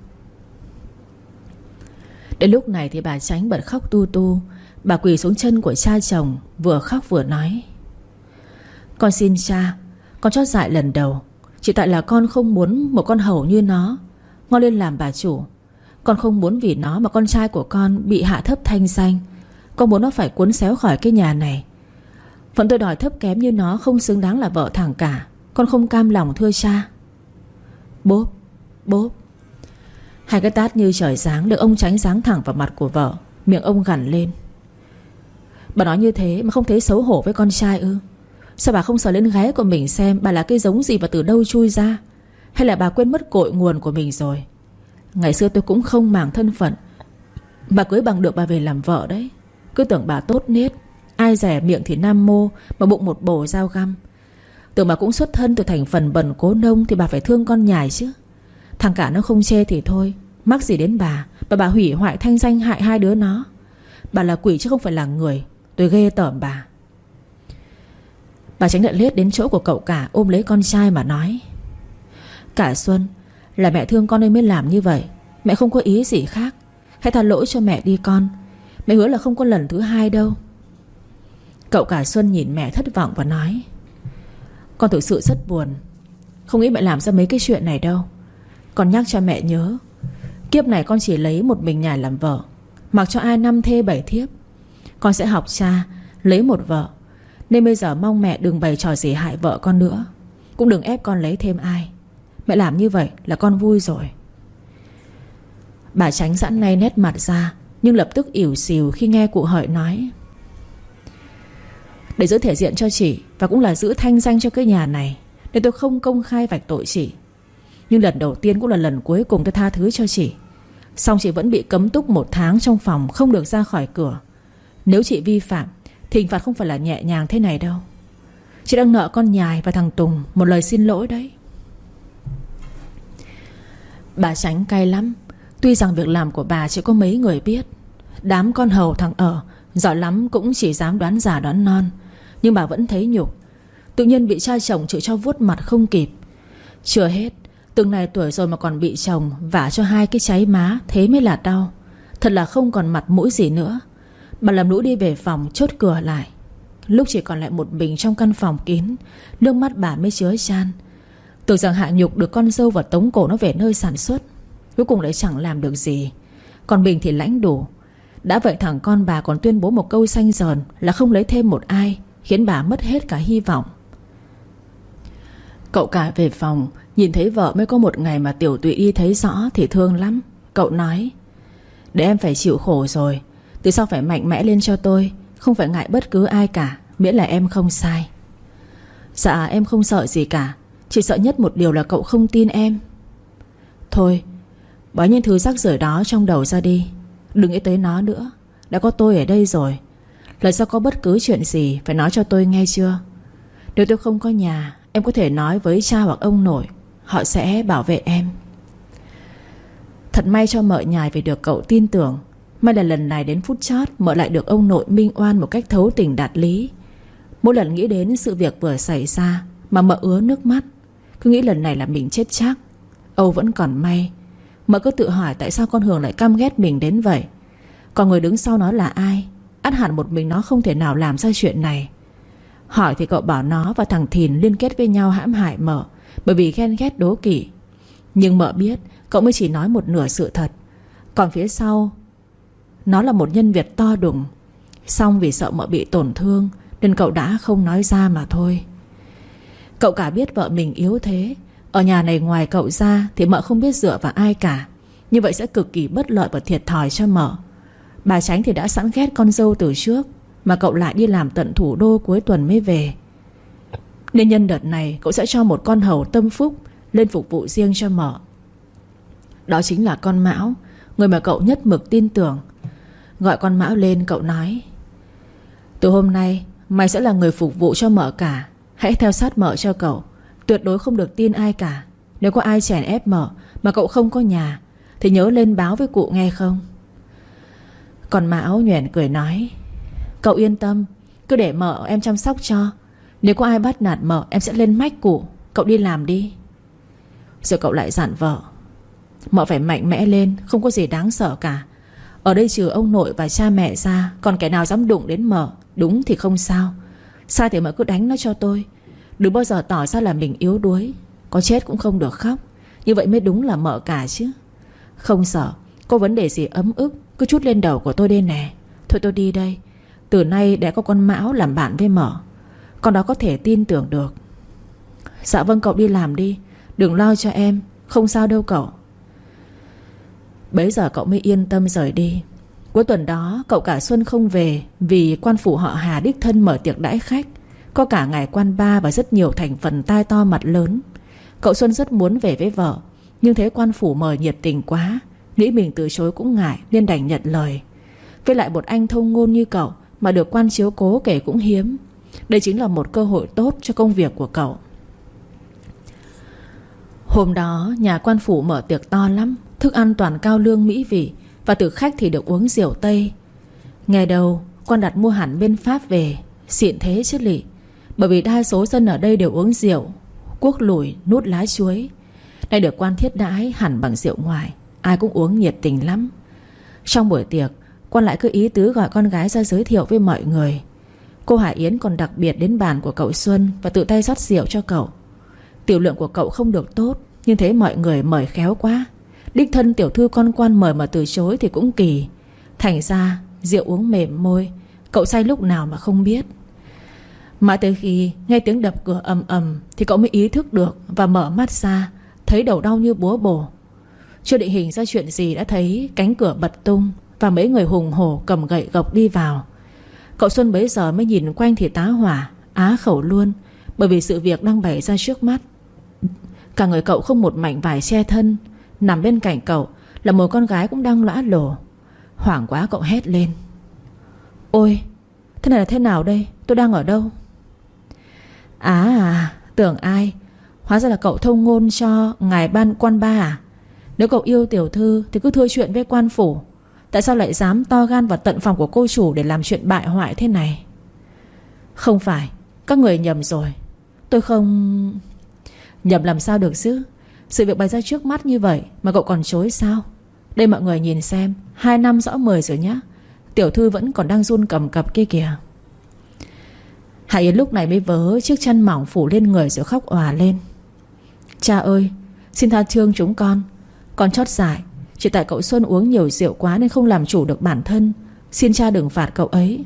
Đến lúc này thì bà Chánh bật khóc tu tu. Bà quỳ xuống chân của cha chồng, vừa khóc vừa nói: con xin cha, con chót dại lần đầu. Chỉ tại là con không muốn một con hầu như nó ngon lên làm bà chủ. Con không muốn vì nó mà con trai của con bị hạ thấp thanh danh. Con muốn nó phải cuốn xéo khỏi cái nhà này. Phận tôi đòi thấp kém như nó không xứng đáng là vợ thằng cả. Con không cam lòng thưa cha. Bốp, bốp. Hai cái tát như trời giáng được ông Chánh giáng thẳng vào mặt của vợ. Miệng ông gằn lên: bà nói như thế mà không thấy xấu hổ với con trai ư? Sao bà không sờ lên ghế của mình xem bà là cái giống gì và từ đâu chui ra? Hay là bà quên mất cội nguồn của mình rồi? Ngày xưa tôi cũng không màng thân phận, bà cưới bằng được bà về làm vợ đấy. Cứ tưởng bà tốt nết, ai dè miệng thì nam mô, mà bụng một bồ dao găm. Tưởng bà cũng xuất thân từ thành phần bần cố nông, thì bà phải thương con nhài chứ. Thằng cả nó không chê thì thôi, mắc gì đến bà. Bà bà hủy hoại thanh danh, hại hai đứa nó. Bà là quỷ chứ không phải là người. Tôi ghê tởm bà. Bà Chánh lại lết đến chỗ của cậu cả, ôm lấy con trai mà nói: cả Xuân, là mẹ thương con nên mới làm như vậy. Mẹ không có ý gì khác. Hãy tha lỗi cho mẹ đi con. Mẹ hứa là không có lần thứ hai đâu. Cậu cả Xuân nhìn mẹ thất vọng và nói: con thực sự rất buồn. Không nghĩ mẹ làm ra mấy cái chuyện này đâu. Con nhắc cho mẹ nhớ, kiếp này con chỉ lấy một mình nhài làm vợ, mặc cho ai năm thê bảy thiếp. Con sẽ học cha, lấy một vợ. Nên bây giờ mong mẹ đừng bày trò gì hại vợ con nữa. Cũng đừng ép con lấy thêm ai. Mẹ làm như vậy là con vui rồi. Bà Chánh giãn ngay nét mặt ra, nhưng lập tức ỉu xìu khi nghe cụ Hợi nói: để giữ thể diện cho chị, và cũng là giữ thanh danh cho cái nhà này, nên tôi không công khai vạch tội chị. Nhưng lần đầu tiên cũng là lần cuối cùng tôi tha thứ cho chị. Xong chị vẫn bị cấm túc một tháng trong phòng, không được ra khỏi cửa. Nếu chị vi phạm thì hình phạt không phải là nhẹ nhàng thế này đâu. Chị đang nợ con Nhài và thằng Tùng một lời xin lỗi đấy. Bà Chánh cay lắm. Tuy rằng việc làm của bà chỉ có mấy người biết. Đám con hầu thằng ở giỏi lắm cũng chỉ dám đoán già đoán non. Nhưng bà vẫn thấy nhục. Tự nhiên bị cha chồng chửi cho vuốt mặt không kịp. Chưa hết, từng này tuổi rồi mà còn bị chồng vả cho hai cái cháy má, thế mới là đau. Thật là không còn mặt mũi gì nữa. Bà làm lũ đi về phòng, chốt cửa lại. Lúc chỉ còn lại một mình trong căn phòng kín, nước mắt bà mới chứa chan. Tưởng rằng hạ nhục được con dâu và tống cổ nó về nơi sản xuất, cuối cùng lại chẳng làm được gì. Còn mình thì lãnh đủ. Đã vậy thằng con bà còn tuyên bố một câu xanh dờn là không lấy thêm một ai, khiến bà mất hết cả hy vọng. Cậu cả về phòng, nhìn thấy vợ mới có một ngày mà tiểu tụy đi thấy rõ thì thương lắm. Cậu nói: để em phải chịu khổ rồi, từ sau phải mạnh mẽ lên cho tôi. Không phải ngại bất cứ ai cả, miễn là em không sai. Dạ em không sợ gì cả. Chỉ sợ nhất một điều là cậu không tin em. Thôi, bỏ những thứ rắc rưởi đó trong đầu ra đi. Đừng nghĩ tới nó nữa. Đã có tôi ở đây rồi. Lần sau có bất cứ chuyện gì phải nói cho tôi nghe chưa? Nếu tôi không có nhà, em có thể nói với cha hoặc ông nội. Họ sẽ bảo vệ em. Thật may cho mợ Nhài vì được cậu tin tưởng. May là lần này đến phút chót mợ lại được ông nội minh oan một cách thấu tình đạt lý. Mỗi lần nghĩ đến sự việc vừa xảy ra mà mợ ứa nước mắt. Cứ nghĩ lần này là mình chết chắc. Âu vẫn còn may. Mợ cứ tự hỏi tại sao con Hường lại căm ghét mình đến vậy. Còn người đứng sau nó là ai? Ắt hẳn một mình nó không thể nào làm ra chuyện này. Hỏi thì cậu bảo nó và thằng Thìn liên kết với nhau hãm hại mợ bởi vì ghen ghét đố kỵ. Nhưng mợ biết cậu mới chỉ nói một nửa sự thật. Còn phía sau nó là một nhân vật to đùng. Xong vì sợ mợ bị tổn thương nên cậu đã không nói ra mà thôi. Cậu cả biết vợ mình yếu thế. Ở nhà này ngoài cậu ra thì mợ không biết dựa vào ai cả. Như vậy sẽ cực kỳ bất lợi và thiệt thòi cho mợ. Bà Chánh thì đã sẵn ghét con dâu từ trước, mà cậu lại đi làm tận thủ đô cuối tuần mới về. Nên nhân đợt này cậu sẽ cho một con hầu tâm phúc lên phục vụ riêng cho mợ. Đó chính là con Mão, người mà cậu nhất mực tin tưởng. Gọi con Mão lên cậu nói: từ hôm nay mày sẽ là người phục vụ cho mợ cả. Hãy theo sát mợ cho cậu. Tuyệt đối không được tin ai cả. Nếu có ai chèn ép mợ mà cậu không có nhà thì nhớ lên báo với cụ nghe không? Còn Mão nhoẻn cười nói: cậu yên tâm, cứ để mợ em chăm sóc cho. Nếu có ai bắt nạt mợ em sẽ lên mách cụ. Cậu đi làm đi. Rồi cậu lại dặn vợ: mợ phải mạnh mẽ lên, không có gì đáng sợ cả. Ở đây trừ ông nội và cha mẹ ra, còn kẻ nào dám đụng đến mợ. Đúng thì không sao, sai thì mợ cứ đánh nó cho tôi. Đừng bao giờ tỏ ra là mình yếu đuối. Có chết cũng không được khóc. Như vậy mới đúng là mợ cả chứ. Không sợ, có vấn đề gì ấm ức cứ trút lên đầu của tôi đây nè. Thôi tôi đi đây. Từ nay để có con Mão làm bạn với mợ, con đó có thể tin tưởng được. Dạ vâng, cậu đi làm đi. Đừng lo cho em, không sao đâu cậu. Bấy giờ cậu mới yên tâm rời đi. Cuối tuần đó cậu cả Xuân không về vì quan phủ họ Hà đích thân mở tiệc đãi khách. Có cả ngài quan ba và rất nhiều thành phần tai to mặt lớn. Cậu Xuân rất muốn về với vợ, nhưng thấy quan phủ mời nhiệt tình quá, nghĩ mình từ chối cũng ngại nên đành nhận lời. Với lại một anh thông ngôn như cậu mà được quan chiếu cố kể cũng hiếm. Đây chính là một cơ hội tốt cho công việc của cậu. Hôm đó nhà quan phủ mở tiệc to lắm. Thức ăn toàn cao lương mỹ vị, và thực khách thì được uống rượu Tây. Ngày đầu quan đặt mua hẳn bên Pháp về, xịn thế chứ lị. Bởi vì đa số dân ở đây đều uống rượu cuốc lủi nút lá chuối. Nay được quan thiết đãi hẳn bằng rượu ngoài, ai cũng uống nhiệt tình lắm. Trong buổi tiệc, quan lại cứ ý tứ gọi con gái ra giới thiệu với mọi người. Cô Hải Yến còn đặc biệt đến bàn của cậu Xuân và tự tay rót rượu cho cậu. Tiểu lượng của cậu không được tốt, nhưng thấy mọi người mời khéo quá. Đích thân tiểu thư con quan mời mà từ chối thì cũng kỳ. Thành ra rượu uống mềm môi, cậu say lúc nào mà không biết. Mãi tới khi nghe tiếng đập cửa ầm ầm thì cậu mới ý thức được và mở mắt ra, thấy đầu đau như búa bổ. Chưa định hình ra chuyện gì đã thấy cánh cửa bật tung và mấy người hùng hổ cầm gậy gộc đi vào. Cậu Xuân bấy giờ mới nhìn quanh thì tá hỏa, á khẩu luôn, bởi vì sự việc đang bày ra trước mắt. Cả người cậu không một mảnh vải che thân. Nằm bên cạnh cậu là một con gái cũng đang lõa lồ. Hoảng quá cậu hét lên: Ôi, thế này là thế nào đây? Tôi đang ở đâu? À à, tưởng ai? Hóa ra là cậu thông ngôn cho ngài ban quan ba à? Nếu cậu yêu tiểu thư thì cứ thưa chuyện với quan phủ. Tại sao lại dám to gan vào tận phòng của cô chủ để làm chuyện bại hoại thế này? Không phải, các người nhầm rồi. Tôi không... Nhầm làm sao được chứ? Sự việc bày ra trước mắt như vậy mà cậu còn chối sao? Đây mọi người nhìn xem, hai năm rõ mười rồi nhá. Tiểu thư vẫn còn đang run cầm cập kia kìa. Hải Yến lúc này mới vớ chiếc chăn mỏng phủ lên người rồi khóc òa lên: Cha ơi, xin tha thương chúng con. Con chót dại, chỉ tại cậu Xuân uống nhiều rượu quá nên không làm chủ được bản thân. Xin cha đừng phạt cậu ấy.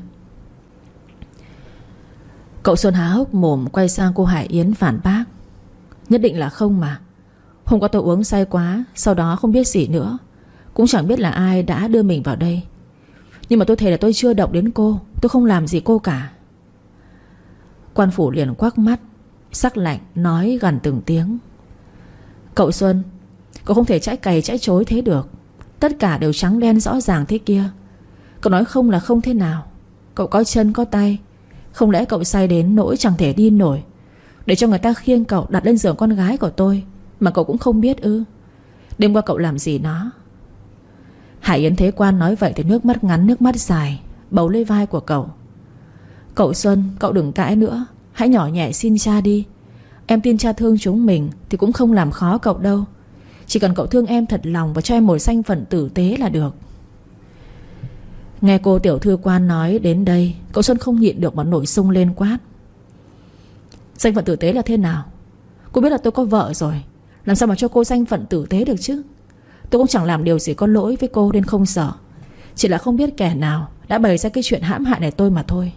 Cậu Xuân há hốc mồm quay sang cô Hải Yến phản bác: Nhất định là không mà. Hôm qua tôi uống say quá, sau đó không biết gì nữa. Cũng chẳng biết là ai đã đưa mình vào đây. Nhưng mà tôi thề là tôi chưa động đến cô. Tôi không làm gì cô cả. Quan phủ liền quắc mắt, sắc lạnh nói gần từng tiếng: Cậu Xuân, cậu không thể trách cày trách chối thế được. Tất cả đều trắng đen rõ ràng thế kia. Cậu nói không là không thế nào. Cậu có chân có tay. Không lẽ cậu say đến nỗi chẳng thể đi nổi, để cho người ta khiêng cậu đặt lên giường con gái của tôi mà cậu cũng không biết ư? Đêm qua cậu làm gì nó? Hải Yến thấy quan nói vậy thì nước mắt ngắn nước mắt dài bấu lấy vai của cậu. Cậu Xuân, cậu đừng cãi nữa. Hãy nhỏ nhẹ xin cha đi. Em tin cha thương chúng mình thì cũng không làm khó cậu đâu. Chỉ cần cậu thương em thật lòng và cho em một danh phận tử tế là được. Nghe cô tiểu thư quan nói đến đây, cậu Xuân không nhịn được mà nổi sung lên quát: Danh phận tử tế là thế nào? Cô biết là tôi có vợ rồi, làm sao mà cho cô danh phận tử tế được chứ? Tôi cũng chẳng làm điều gì có lỗi với cô nên không sợ. Chỉ là không biết kẻ nào đã bày ra cái chuyện hãm hại này tôi mà thôi.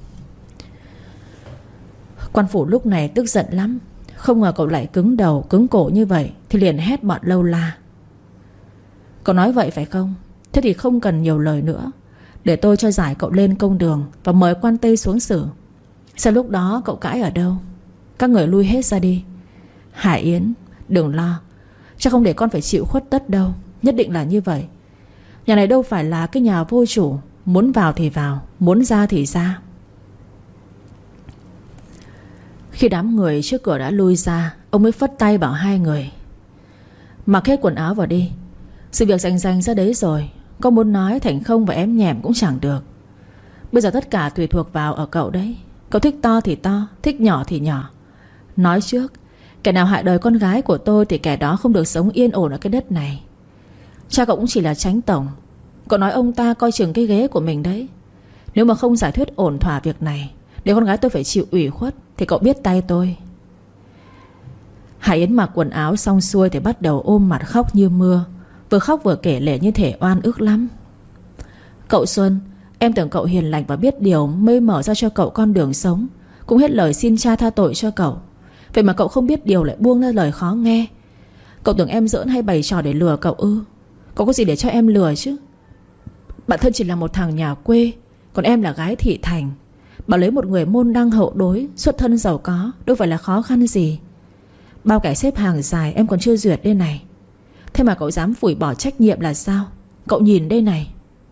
Quan phủ lúc này tức giận lắm. Không ngờ cậu lại cứng đầu cứng cổ như vậy thì liền hét bọn lâu la: Cậu nói vậy phải không? Thế thì không cần nhiều lời nữa. Để tôi cho giải cậu lên công đường và mời quan tây xuống xử. Sao lúc đó cậu cãi ở đâu? Các người lui hết ra đi. Hải Yến, đừng lo. Chắc không để con phải chịu khuất tất đâu. Nhất định là như vậy. Nhà này đâu phải là cái nhà vô chủ. Muốn vào thì vào, muốn ra thì ra. Khi đám người trước cửa đã lui ra, ông mới phất tay bảo hai người: Mặc hết quần áo vào đi. Sự việc rành rành ra đấy rồi. Con muốn nói thành không và ém nhẹm cũng chẳng được. Bây giờ tất cả tùy thuộc vào ở cậu đấy. Cậu thích to thì to, thích nhỏ thì nhỏ. Nói trước, kẻ nào hại đời con gái của tôi thì kẻ đó không được sống yên ổn ở cái đất này. Cha cậu cũng chỉ là chánh tổng. Cậu nói ông ta coi chừng cái ghế của mình đấy. Nếu mà không giải quyết ổn thỏa việc này, để con gái tôi phải chịu ủy khuất, thì cậu biết tay tôi. Hải Yến mặc quần áo xong xuôi thì bắt đầu ôm mặt khóc như mưa. Vừa khóc vừa kể lể như thể oan ức lắm. Cậu Xuân, em tưởng cậu hiền lành và biết điều mới mở ra cho cậu con đường sống. Cũng hết lời xin cha tha tội cho cậu. Vậy mà cậu không biết điều lại buông ra lời khó nghe. Cậu tưởng em giỡn hay bày trò để lừa cậu ư? Cậu có gì để cho em lừa chứ? Bạn thân chỉ là một thằng nhà quê, còn em là gái thị thành. Bảo lấy một người môn đăng hậu đối, xuất thân giàu có, đâu phải là khó khăn gì. Bao kẻ xếp hàng dài em còn chưa duyệt đây này. Thế mà cậu dám phủi bỏ trách nhiệm là sao? Cậu nhìn đây này.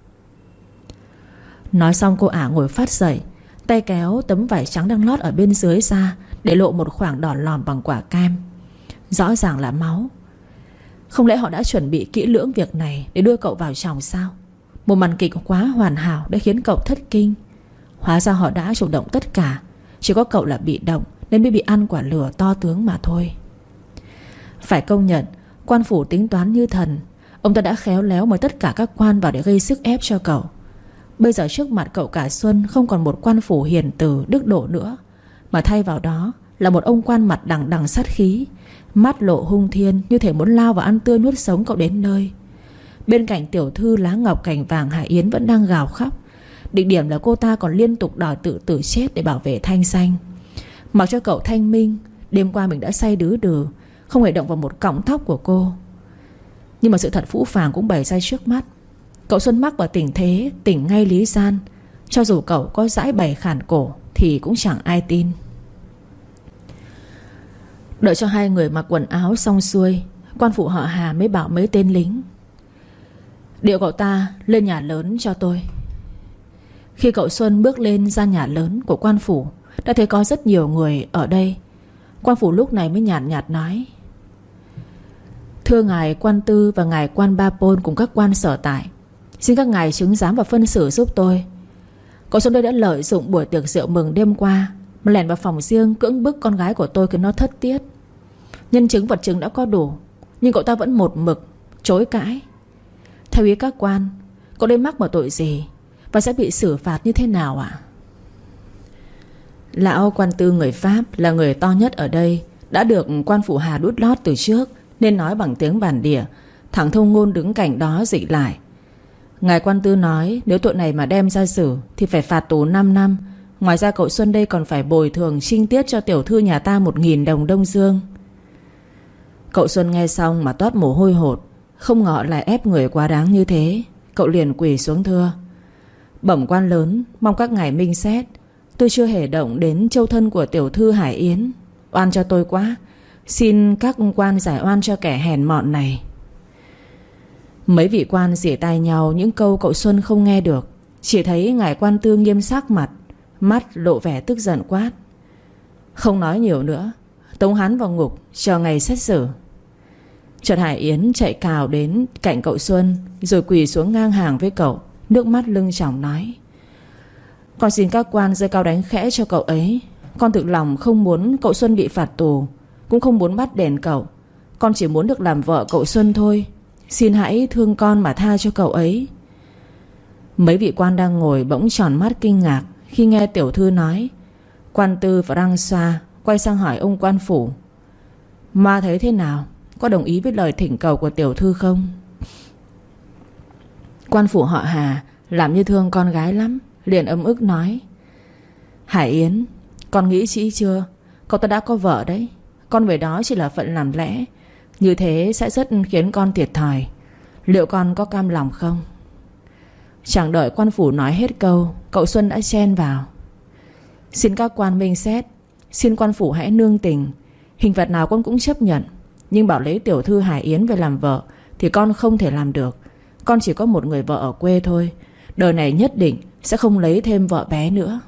Nói xong cô ả ngồi phát dậy, tay kéo tấm vải trắng đang lót ở bên dưới ra, để lộ một khoảng đỏ lòm bằng quả cam. Rõ ràng là máu. Không lẽ họ đã chuẩn bị kỹ lưỡng việc này để đưa cậu vào chồng sao? Một màn kịch quá hoàn hảo đã khiến cậu thất kinh. Hóa ra họ đã chủ động tất cả. Chỉ có cậu là bị động nên mới bị ăn quả lửa to tướng mà thôi. Phải công nhận, quan phủ tính toán như thần. Ông ta đã khéo léo mời tất cả các quan vào để gây sức ép cho cậu. Bây giờ trước mặt cậu cả Xuân không còn một quan phủ hiền từ đức độ nữa, mà thay vào đó là một ông quan mặt đằng đằng sát khí, mắt lộ hung thiên, như thể muốn lao vào ăn tươi nuốt sống cậu đến nơi. Bên cạnh tiểu thư lá ngọc cành vàng Hải Yến vẫn đang gào khóc. Đỉnh điểm là cô ta còn liên tục đòi tự tử chết để bảo vệ thanh danh. Mặc cho cậu thanh minh đêm qua mình đã say đứ đừ, không hề động vào một cọng tóc của cô. Nhưng mà sự thật phũ phàng cũng bày ra trước mắt. Cậu Xuân mắc vào tình thế tỉnh ngay lý gian, Cho dù cậu có giãi bày khản cổ thì cũng chẳng ai tin. Đợi cho hai người mặc quần áo xong xuôi, quan phủ họ Hà mới bảo mấy tên lính: điệu cậu ta lên nhà lớn cho tôi. Khi cậu Xuân bước lên gian nhà lớn của quan phủ, đã thấy có rất nhiều người ở đây. Quan phủ lúc này mới nhàn nhạt, nhạt nói: thưa ngài quan tư và ngài quan Ba Pôn cùng các quan sở tại, xin các ngài chứng giám và phân xử giúp tôi. Cậu Xuân đây đã lợi dụng buổi tiệc rượu mừng đêm qua mà lẻn vào phòng riêng cưỡng bức con gái của tôi khiến nó thất tiết. Nhân chứng vật chứng đã có đủ, nhưng cậu ta vẫn một mực chối cãi. Theo ý các quan, cậu đây mắc vào tội gì và sẽ bị xử phạt như thế nào ạ? Lão quan tư người Pháp là người to nhất ở đây, đã được quan phủ Hà đút lót từ trước nên nói bằng tiếng bản địa. Thằng thông ngôn đứng cạnh đó dịch lại: ngài quan tư nói nếu tội này mà đem ra xử thì phải phạt tù năm năm. Ngoài ra cậu Xuân đây còn phải bồi thường trinh tiết cho tiểu thư nhà ta một nghìn đồng Đông Dương. Cậu Xuân nghe xong mà toát mồ hôi hột, không ngờ lại ép người quá đáng như thế. Cậu liền quỳ xuống thưa: bẩm quan lớn, mong các ngài minh xét. Tôi chưa hề động đến châu thân của tiểu thư Hải Yến, oan cho tôi quá. Xin các quan giải oan cho kẻ hèn mọn này. Mấy vị quan rỉa tai nhau những câu cậu Xuân không nghe được. Chỉ thấy ngài quan tư nghiêm sắc mặt, mắt lộ vẻ tức giận quát: không nói nhiều nữa, tống hắn vào ngục chờ ngày xét xử. Chợt Hải Yến chạy cào đến cạnh cậu Xuân, rồi quỳ xuống ngang hàng với cậu, nước mắt lưng tròng nói: con xin các quan giơ cao đánh khẽ cho cậu ấy. Con thực lòng không muốn cậu Xuân bị phạt tù, cũng không muốn bắt đền cậu. Con chỉ muốn được làm vợ cậu Xuân thôi. Xin hãy thương con mà tha cho cậu ấy. Mấy vị quan đang ngồi bỗng tròn mắt kinh ngạc khi nghe tiểu thư nói. Quan tư và Răng Xoa quay sang hỏi ông quan phủ: ma thấy thế nào? Có đồng ý với lời thỉnh cầu của tiểu thư không? Quan phủ họ Hà làm như thương con gái lắm, liền ấm ức nói: Hải Yến, con nghĩ kỹ chưa? Cậu ta đã có vợ đấy. Con về đó chỉ là phận làm lẽ, như thế sẽ rất khiến con thiệt thòi. Liệu con có cam lòng không? Chẳng đợi quan phủ nói hết câu, cậu Xuân đã chen vào: Xin các quan minh xét, xin quan phủ hãy nương tình. Hình phạt nào con cũng chấp nhận, nhưng bảo lấy tiểu thư Hải Yến về làm vợ thì con không thể làm được. Con chỉ có một người vợ ở quê thôi, đời này nhất định sẽ không lấy thêm vợ bé nữa.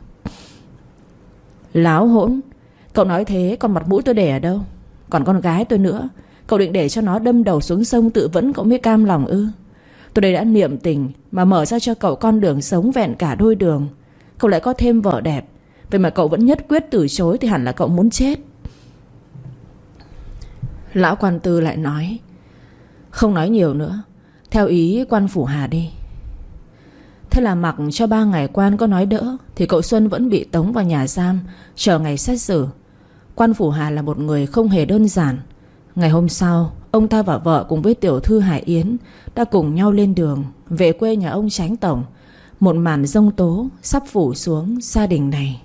Láo hỗn, cậu nói thế còn mặt mũi tôi để ở đâu? Còn con gái tôi nữa, cậu định để cho nó đâm đầu xuống sông tự vẫn cậu mới cam lòng ư? Tôi đây đã niệm tình mà mở ra cho cậu con đường sống vẹn cả đôi đường. Cậu lại có thêm vợ đẹp, vậy mà cậu vẫn nhất quyết từ chối thì hẳn là cậu muốn chết. Lão quan tư lại nói: Không nói nhiều nữa, theo ý quan phủ Hà đi. Thế là mặc cho ba ngày quan có nói đỡ thì cậu Xuân vẫn bị tống vào nhà giam, chờ ngày xét xử. Quan phủ Hà là một người không hề đơn giản. Ngày hôm sau, ông ta và vợ cùng với tiểu thư Hải Yến đã cùng nhau lên đường về quê nhà ông Chánh Tổng. Một màn giông tố sắp phủ xuống gia đình này.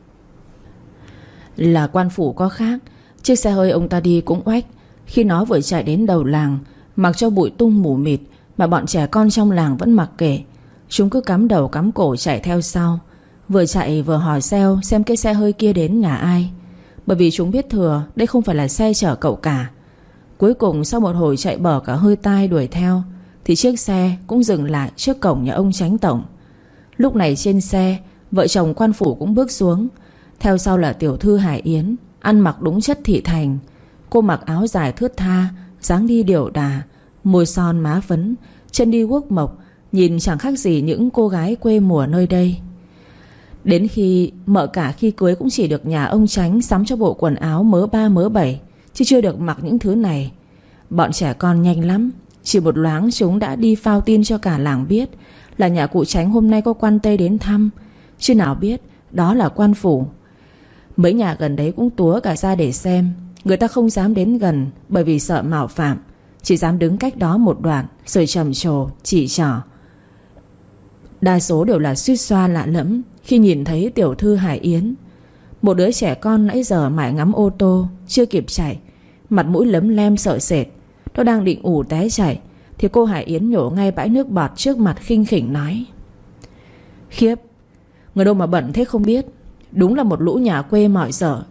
Là quan phủ có khác, chiếc xe hơi ông ta đi cũng oách. Khi nó vừa chạy đến đầu làng, mặc cho bụi tung mù mịt, mà bọn trẻ con trong làng vẫn mặc kệ. Chúng cứ cắm đầu cắm cổ chạy theo sau, vừa chạy vừa hỏi reo xem cái xe hơi kia đến nhà ai, bởi vì chúng biết thừa đây không phải là xe chở cậu cả. Cuối cùng sau một hồi chạy bở cả hơi tai đuổi theo, thì chiếc xe cũng dừng lại trước cổng nhà ông Chánh Tổng. Lúc này trên xe, vợ chồng quan phủ cũng bước xuống. Theo sau là tiểu thư Hải Yến, ăn mặc đúng chất thị thành. Cô mặc áo dài thướt tha, dáng đi điệu đà, môi son má phấn, chân đi guốc mộc, nhìn chẳng khác gì những cô gái quê mùa nơi đây. Đến khi mợ cả khi cưới cũng chỉ được nhà ông Chánh sắm cho bộ quần áo mớ ba mớ bảy, chứ chưa được mặc những thứ này. Bọn trẻ con nhanh lắm, chỉ một loáng chúng đã đi phao tin cho cả làng biết là nhà cụ Chánh hôm nay có quan Tây đến thăm, chứ nào biết đó là quan phủ. Mấy nhà gần đấy cũng túa cả ra để xem. Người ta không dám đến gần bởi vì sợ mạo phạm, chỉ dám đứng cách đó một đoạn rồi trầm trồ chỉ trỏ. Đa số đều là suýt xoa lạ lẫm khi nhìn thấy tiểu thư Hải Yến. Một đứa trẻ con nãy giờ mải ngắm ô tô chưa kịp chạy, mặt mũi lấm lem sợ sệt. Nó đang định ù té chạy thì cô Hải Yến nhổ ngay bãi nước bọt trước mặt khinh khỉnh nói: Khiếp, Người đâu mà bận thế không biết. Đúng là một lũ nhà quê mọi dở.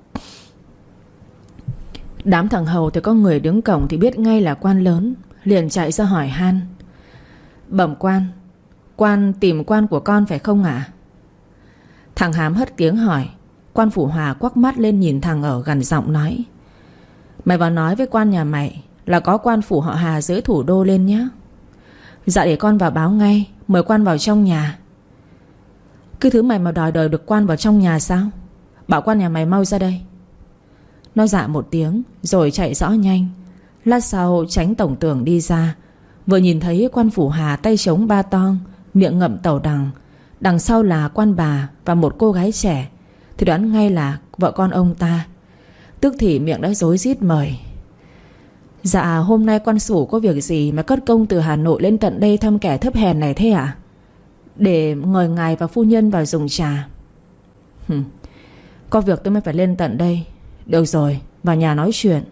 Đám thằng hầu thì có người đứng cổng thì biết ngay là quan lớn, liền chạy ra hỏi han. Bẩm quan, quan tìm quan của con phải không ạ? À? Thằng Hám hất tiếng hỏi. Quan Phủ Hòa quắc mắt lên nhìn thằng ở gằn giọng nói. Mày vào nói với quan nhà mày là có quan phủ họ Hà dưới thủ đô lên nhé. Dạ để con vào báo ngay. Mời quan vào trong nhà. Cái thứ mày mà đòi đời được quan vào trong nhà sao? Bảo quan nhà mày mau ra đây. Nó dạ một tiếng rồi chạy rõ nhanh. Lát sau Chánh tổng tường đi ra, vừa nhìn thấy quan Phủ Hà tay chống ba tong, miệng ngậm tàu đằng, đằng sau là quan bà và một cô gái trẻ, thì đoán ngay là vợ con ông ta. Tức thì miệng đã rối rít mời. Dạ hôm nay quan phủ có việc gì mà cất công từ Hà Nội lên tận đây thăm kẻ thấp hèn này thế ạ? À? Để mời ngài và phu nhân vào dùng trà. Hừm, có việc tôi mới phải lên tận đây. Được rồi, vào nhà nói chuyện.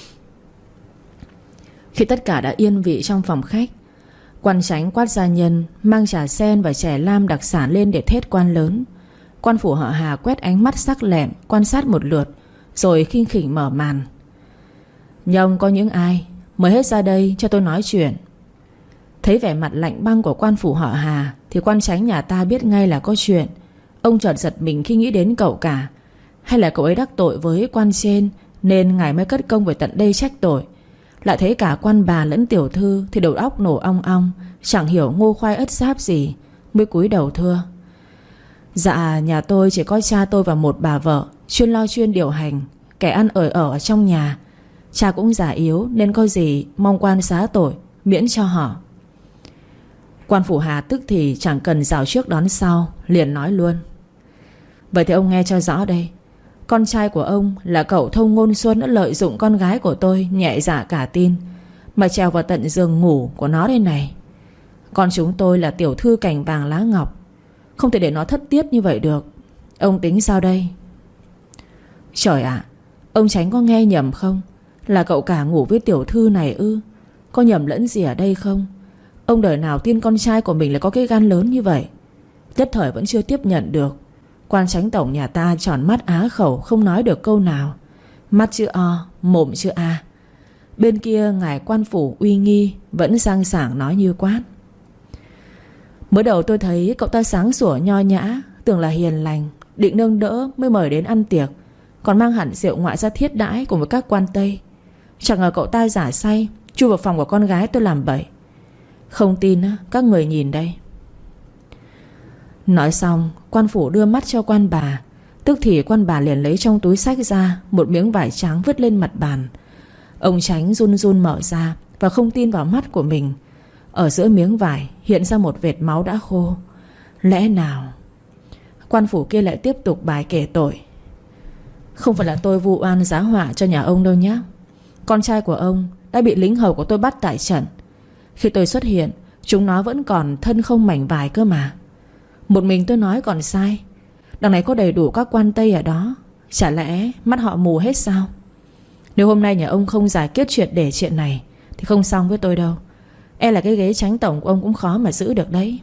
Khi tất cả đã yên vị trong phòng khách, quan Chánh quát gia nhân mang trà sen và chè lam đặc sản lên để thết quan lớn. Quan phủ họ Hà quét ánh mắt sắc lẹm quan sát một lượt, rồi khinh khỉnh mở màn. Nhông có những ai, mời hết ra đây cho tôi nói chuyện. Thấy vẻ mặt lạnh băng của quan phủ họ Hà thì quan Chánh nhà ta biết ngay là có chuyện. Ông chợt giật mình khi nghĩ đến cậu cả. Hay là cậu ấy đắc tội với quan trên nên ngài mới cất công về tận đây trách tội. Lại thấy cả quan bà lẫn tiểu thư thì đầu óc nổ ong ong, chẳng hiểu ngô khoai ất giáp gì, mới cúi đầu thưa. Dạ nhà tôi chỉ có cha tôi và một bà vợ, chuyên lo chuyên điều hành, kẻ ăn ở ở trong nhà. Cha cũng già yếu nên có gì mong quan xá tội, miễn cho họ. Quan Phủ Hà tức thì chẳng cần rào trước đón sau, liền nói luôn. Vậy thì ông nghe cho rõ đây. Con trai của ông là cậu Thông Ngôn Xuân đã lợi dụng con gái của tôi nhẹ dạ cả tin, mà trèo vào tận giường ngủ của nó đây này. Con chúng tôi là tiểu thư cành vàng lá ngọc, không thể để nó thất tiết như vậy được. Ông tính sao đây? Trời ạ, à, ông Chánh có nghe nhầm không? Là cậu cả ngủ với tiểu thư này ư? Có nhầm lẫn gì ở đây không? Ông đời nào tin con trai của mình lại có cái gan lớn như vậy? Nhất thời vẫn chưa tiếp nhận được. Quan Chánh tổng nhà ta tròn mắt á khẩu, không nói được câu nào. Mắt chữ O, mồm chữ A. Bên kia ngài quan phủ uy nghi vẫn sang sảng nói như quát. Mới đầu tôi thấy cậu ta sáng sủa nho nhã, tưởng là hiền lành, định nâng đỡ mới mời đến ăn tiệc, còn mang hẳn rượu ngoại ra thiết đãi cùng với các quan Tây. Chẳng ngờ cậu ta giả say chui vào phòng của con gái tôi làm bậy. Không tin các người nhìn đây. Nói xong quan phủ đưa mắt cho quan bà. Tức thì quan bà liền lấy trong túi xách ra một miếng vải trắng vứt lên mặt bàn. Ông Chánh run run mở ra và không tin vào mắt của mình. Ở giữa miếng vải hiện ra một vệt máu đã khô. Lẽ nào? Quan phủ kia lại tiếp tục bài kể tội. Không phải là tôi vu oan giá họa cho nhà ông đâu nhé. Con trai của ông đã bị lính hầu của tôi bắt tại trận. Khi tôi xuất hiện, chúng nó vẫn còn thân không mảnh vải cơ mà. Một mình tôi nói còn sai. Đằng này có đầy đủ các quan Tây ở đó. Chả lẽ mắt họ mù hết sao? Nếu hôm nay nhà ông không giải quyết triệt để chuyện này thì không xong với tôi đâu. E là cái ghế Chánh tổng của ông cũng khó mà giữ được đấy.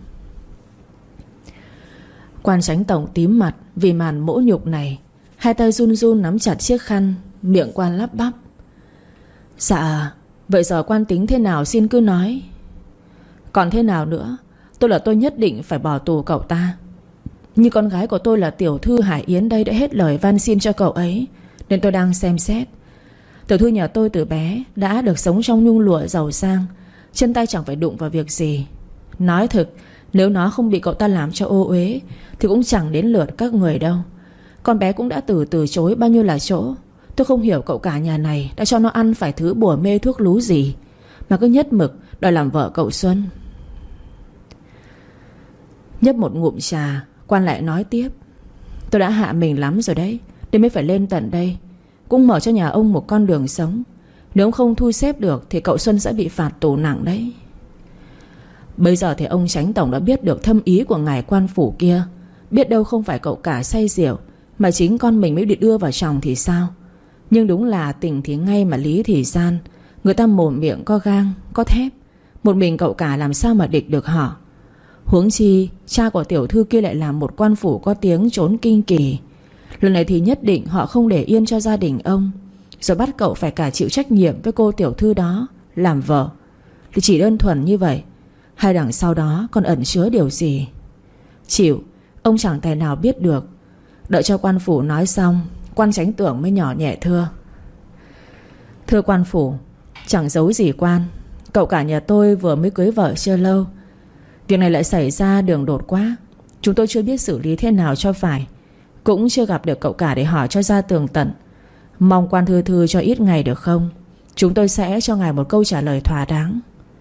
Quan Chánh tổng tím mặt vì màn mỗ nhục này. Hai tay run run nắm chặt chiếc khăn. Miệng quan lắp bắp. Dạ, vậy giờ quan tính thế nào xin cứ nói. Còn thế nào nữa? Tôi là tôi nhất định phải bỏ tù cậu ta. Như con gái của tôi là tiểu thư Hải Yến đây đã hết lời van xin cho cậu ấy, nên tôi đang xem xét. Tiểu thư nhà tôi từ bé đã được sống trong nhung lụa giàu sang, chân tay chẳng phải đụng vào việc gì. Nói thực, nếu nó không bị cậu ta làm cho ô uế thì cũng chẳng đến lượt các người đâu. Con bé cũng đã từ từ chối bao nhiêu là chỗ. Tôi không hiểu cậu cả nhà này đã cho nó ăn phải thứ bùa mê thuốc lú gì mà cứ nhất mực đòi làm vợ cậu Xuân. Nhấp một ngụm trà, quan lại nói tiếp. Tôi đã hạ mình lắm rồi đấy, nên mới phải lên tận đây, cũng mở cho nhà ông một con đường sống. Nếu ông không thu xếp được thì cậu Xuân sẽ bị phạt tù nặng đấy. Bây giờ thì ông Chánh tổng đã biết được thâm ý của ngài quan phủ kia. Biết đâu không phải cậu cả say rượu mà chính con mình mới bị đưa vào chồng thì sao. Nhưng đúng là tình thì ngay mà lý thì gian. Người ta mồm miệng có gang, có thép. Một mình cậu cả làm sao mà địch được họ. Huống chi cha của tiểu thư kia lại là một quan phủ có tiếng trốn kinh kỳ. Lần này thì nhất định họ không để yên cho gia đình ông, rồi bắt cậu phải cả chịu trách nhiệm với cô tiểu thư đó làm vợ. Thì chỉ đơn thuần như vậy, hay đằng sau đó còn ẩn chứa điều gì? Chịu, ông chẳng thể nào biết được. Đợi cho quan phủ nói xong, quan chánh tưởng mới nhỏ nhẹ thưa: Thưa quan phủ, chẳng giấu gì quan, cậu cả nhà tôi vừa mới cưới vợ chưa lâu. Việc này lại xảy ra đường đột quá, chúng tôi chưa biết xử lý thế nào cho phải, cũng chưa gặp được cậu cả để hỏi cho ra tường tận. Mong quan thư thư cho ít ngày được không? Chúng tôi sẽ cho ngài một câu trả lời thỏa đáng.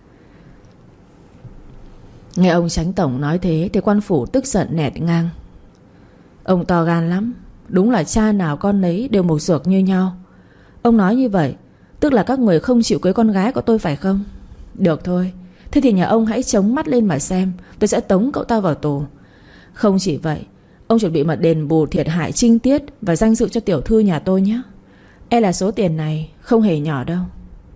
Nghe ông chánh tổng nói thế thì quan phủ tức giận nẹt ngang: Ông to gan lắm, đúng là cha nào con nấy đều một ruột như nhau. Ông nói như vậy tức là các người không chịu cưới con gái của tôi phải không? Được thôi, thế thì nhà ông hãy chống mắt lên mà xem, tôi sẽ tống cậu ta vào tù. Không chỉ vậy, ông chuẩn bị mà đền bù thiệt hại trinh tiết và danh dự cho tiểu thư nhà tôi nhé. E là số tiền này không hề nhỏ đâu.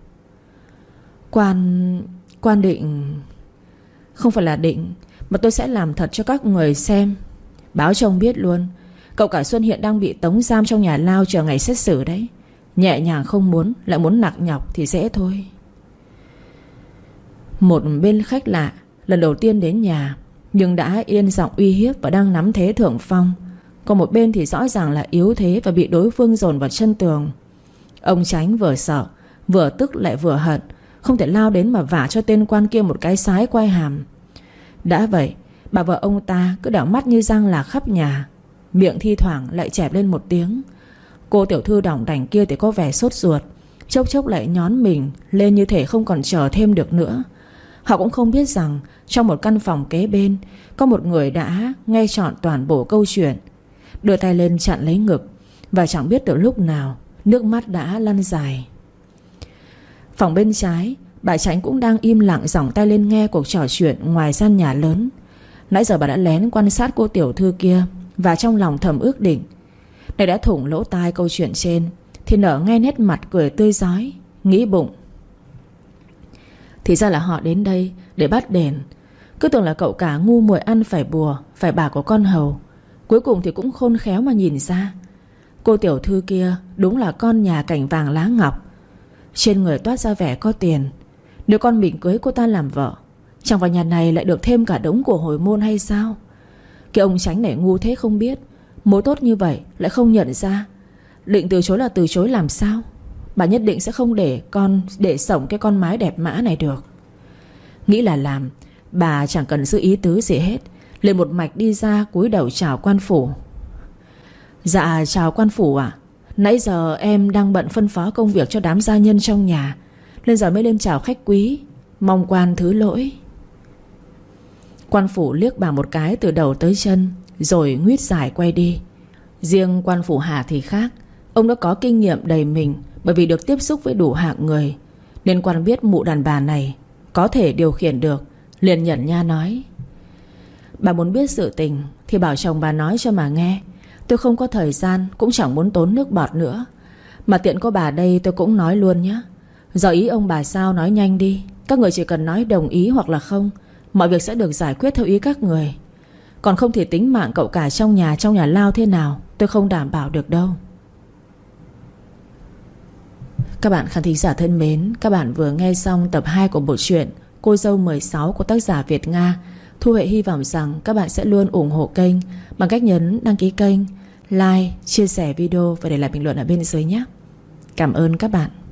Quan... Quan định... Không phải là định, mà tôi sẽ làm thật cho các người xem. Báo cho ông biết luôn, cậu cả Xuân hiện đang bị tống giam trong nhà lao chờ ngày xét xử đấy. Nhẹ nhàng không muốn, lại muốn nặng nhọc thì dễ thôi. Một bên khách lạ lần đầu tiên đến nhà, nhưng đã yên giọng uy hiếp và đang nắm thế thượng phong. Còn một bên thì rõ ràng là yếu thế và bị đối phương dồn vào chân tường. Ông Chánh vừa sợ, vừa tức lại vừa hận, không thể lao đến mà vả cho tên quan kia một cái sái quai hàm. Đã vậy, bà vợ ông ta cứ đảo mắt như răng là khắp nhà, miệng thi thoảng lại chẹp lên một tiếng. Cô tiểu thư đỏng đảnh kia thì có vẻ sốt ruột, chốc chốc lại nhón mình lên như thể không còn chờ thêm được nữa. Họ cũng không biết rằng trong một căn phòng kế bên có một người đã nghe trọn toàn bộ câu chuyện, đưa tay lên chặn lấy ngực, và chẳng biết từ lúc nào nước mắt đã lăn dài. Phòng bên trái, bà Chánh cũng đang im lặng giỏng tay lên nghe cuộc trò chuyện ngoài gian nhà lớn. Nãy giờ bà đã lén quan sát cô tiểu thư kia, và trong lòng thầm ước định, này đã thủng lỗ tai câu chuyện trên thì nở ngay nét mặt cười tươi rói, nghĩ bụng: thì ra là họ đến đây để bắt đền. Cứ tưởng là cậu cả ngu muội ăn phải bùa, phải bả của con hầu. Cuối cùng thì cũng khôn khéo mà nhìn ra, cô tiểu thư kia đúng là con nhà cảnh vàng lá ngọc. Trên người toát ra vẻ có tiền. Nếu con mình cưới cô ta làm vợ, chẳng vào nhà này lại được thêm cả đống của hồi môn hay sao? Cái ông Chánh này ngu thế không biết, mối tốt như vậy lại không nhận ra. Định từ chối là từ chối làm sao? Bà nhất định sẽ không để con để sổng cái con mái đẹp mã này được. Nghĩ là làm, bà chẳng cần giữ ý tứ gì hết, liền một mạch đi ra cúi đầu chào quan phủ. Dạ chào quan phủ ạ. Nãy giờ em đang bận phân phó công việc cho đám gia nhân trong nhà, nên giờ mới lên chào khách quý, mong quan thứ lỗi. Quan phủ liếc bà một cái từ đầu tới chân, rồi nguýt dài quay đi. Riêng quan phủ Hà thì khác. Ông đã có kinh nghiệm đầy mình, bởi vì được tiếp xúc với đủ hạng người, nên quan biết mụ đàn bà này có thể điều khiển được, liền nhẩn nha nói: Bà muốn biết sự tình thì bảo chồng bà nói cho mà nghe. Tôi không có thời gian, cũng chẳng muốn tốn nước bọt nữa. Mà tiện có bà đây tôi cũng nói luôn nhé. Giờ ý ông bà sao nói nhanh đi. Các người chỉ cần nói đồng ý hoặc là không, mọi việc sẽ được giải quyết theo ý các người. Còn không thì tính mạng cậu cả trong nhà Trong nhà lao thế nào tôi không đảm bảo được đâu. Các bạn khán thính giả thân mến, các bạn vừa nghe xong tập hai của bộ truyện Cô dâu mười sáu của tác giả Việt Nga. Thu Huệ hy vọng rằng các bạn sẽ luôn ủng hộ kênh bằng cách nhấn đăng ký kênh, like, chia sẻ video và để lại bình luận ở bên dưới nhé. Cảm ơn các bạn.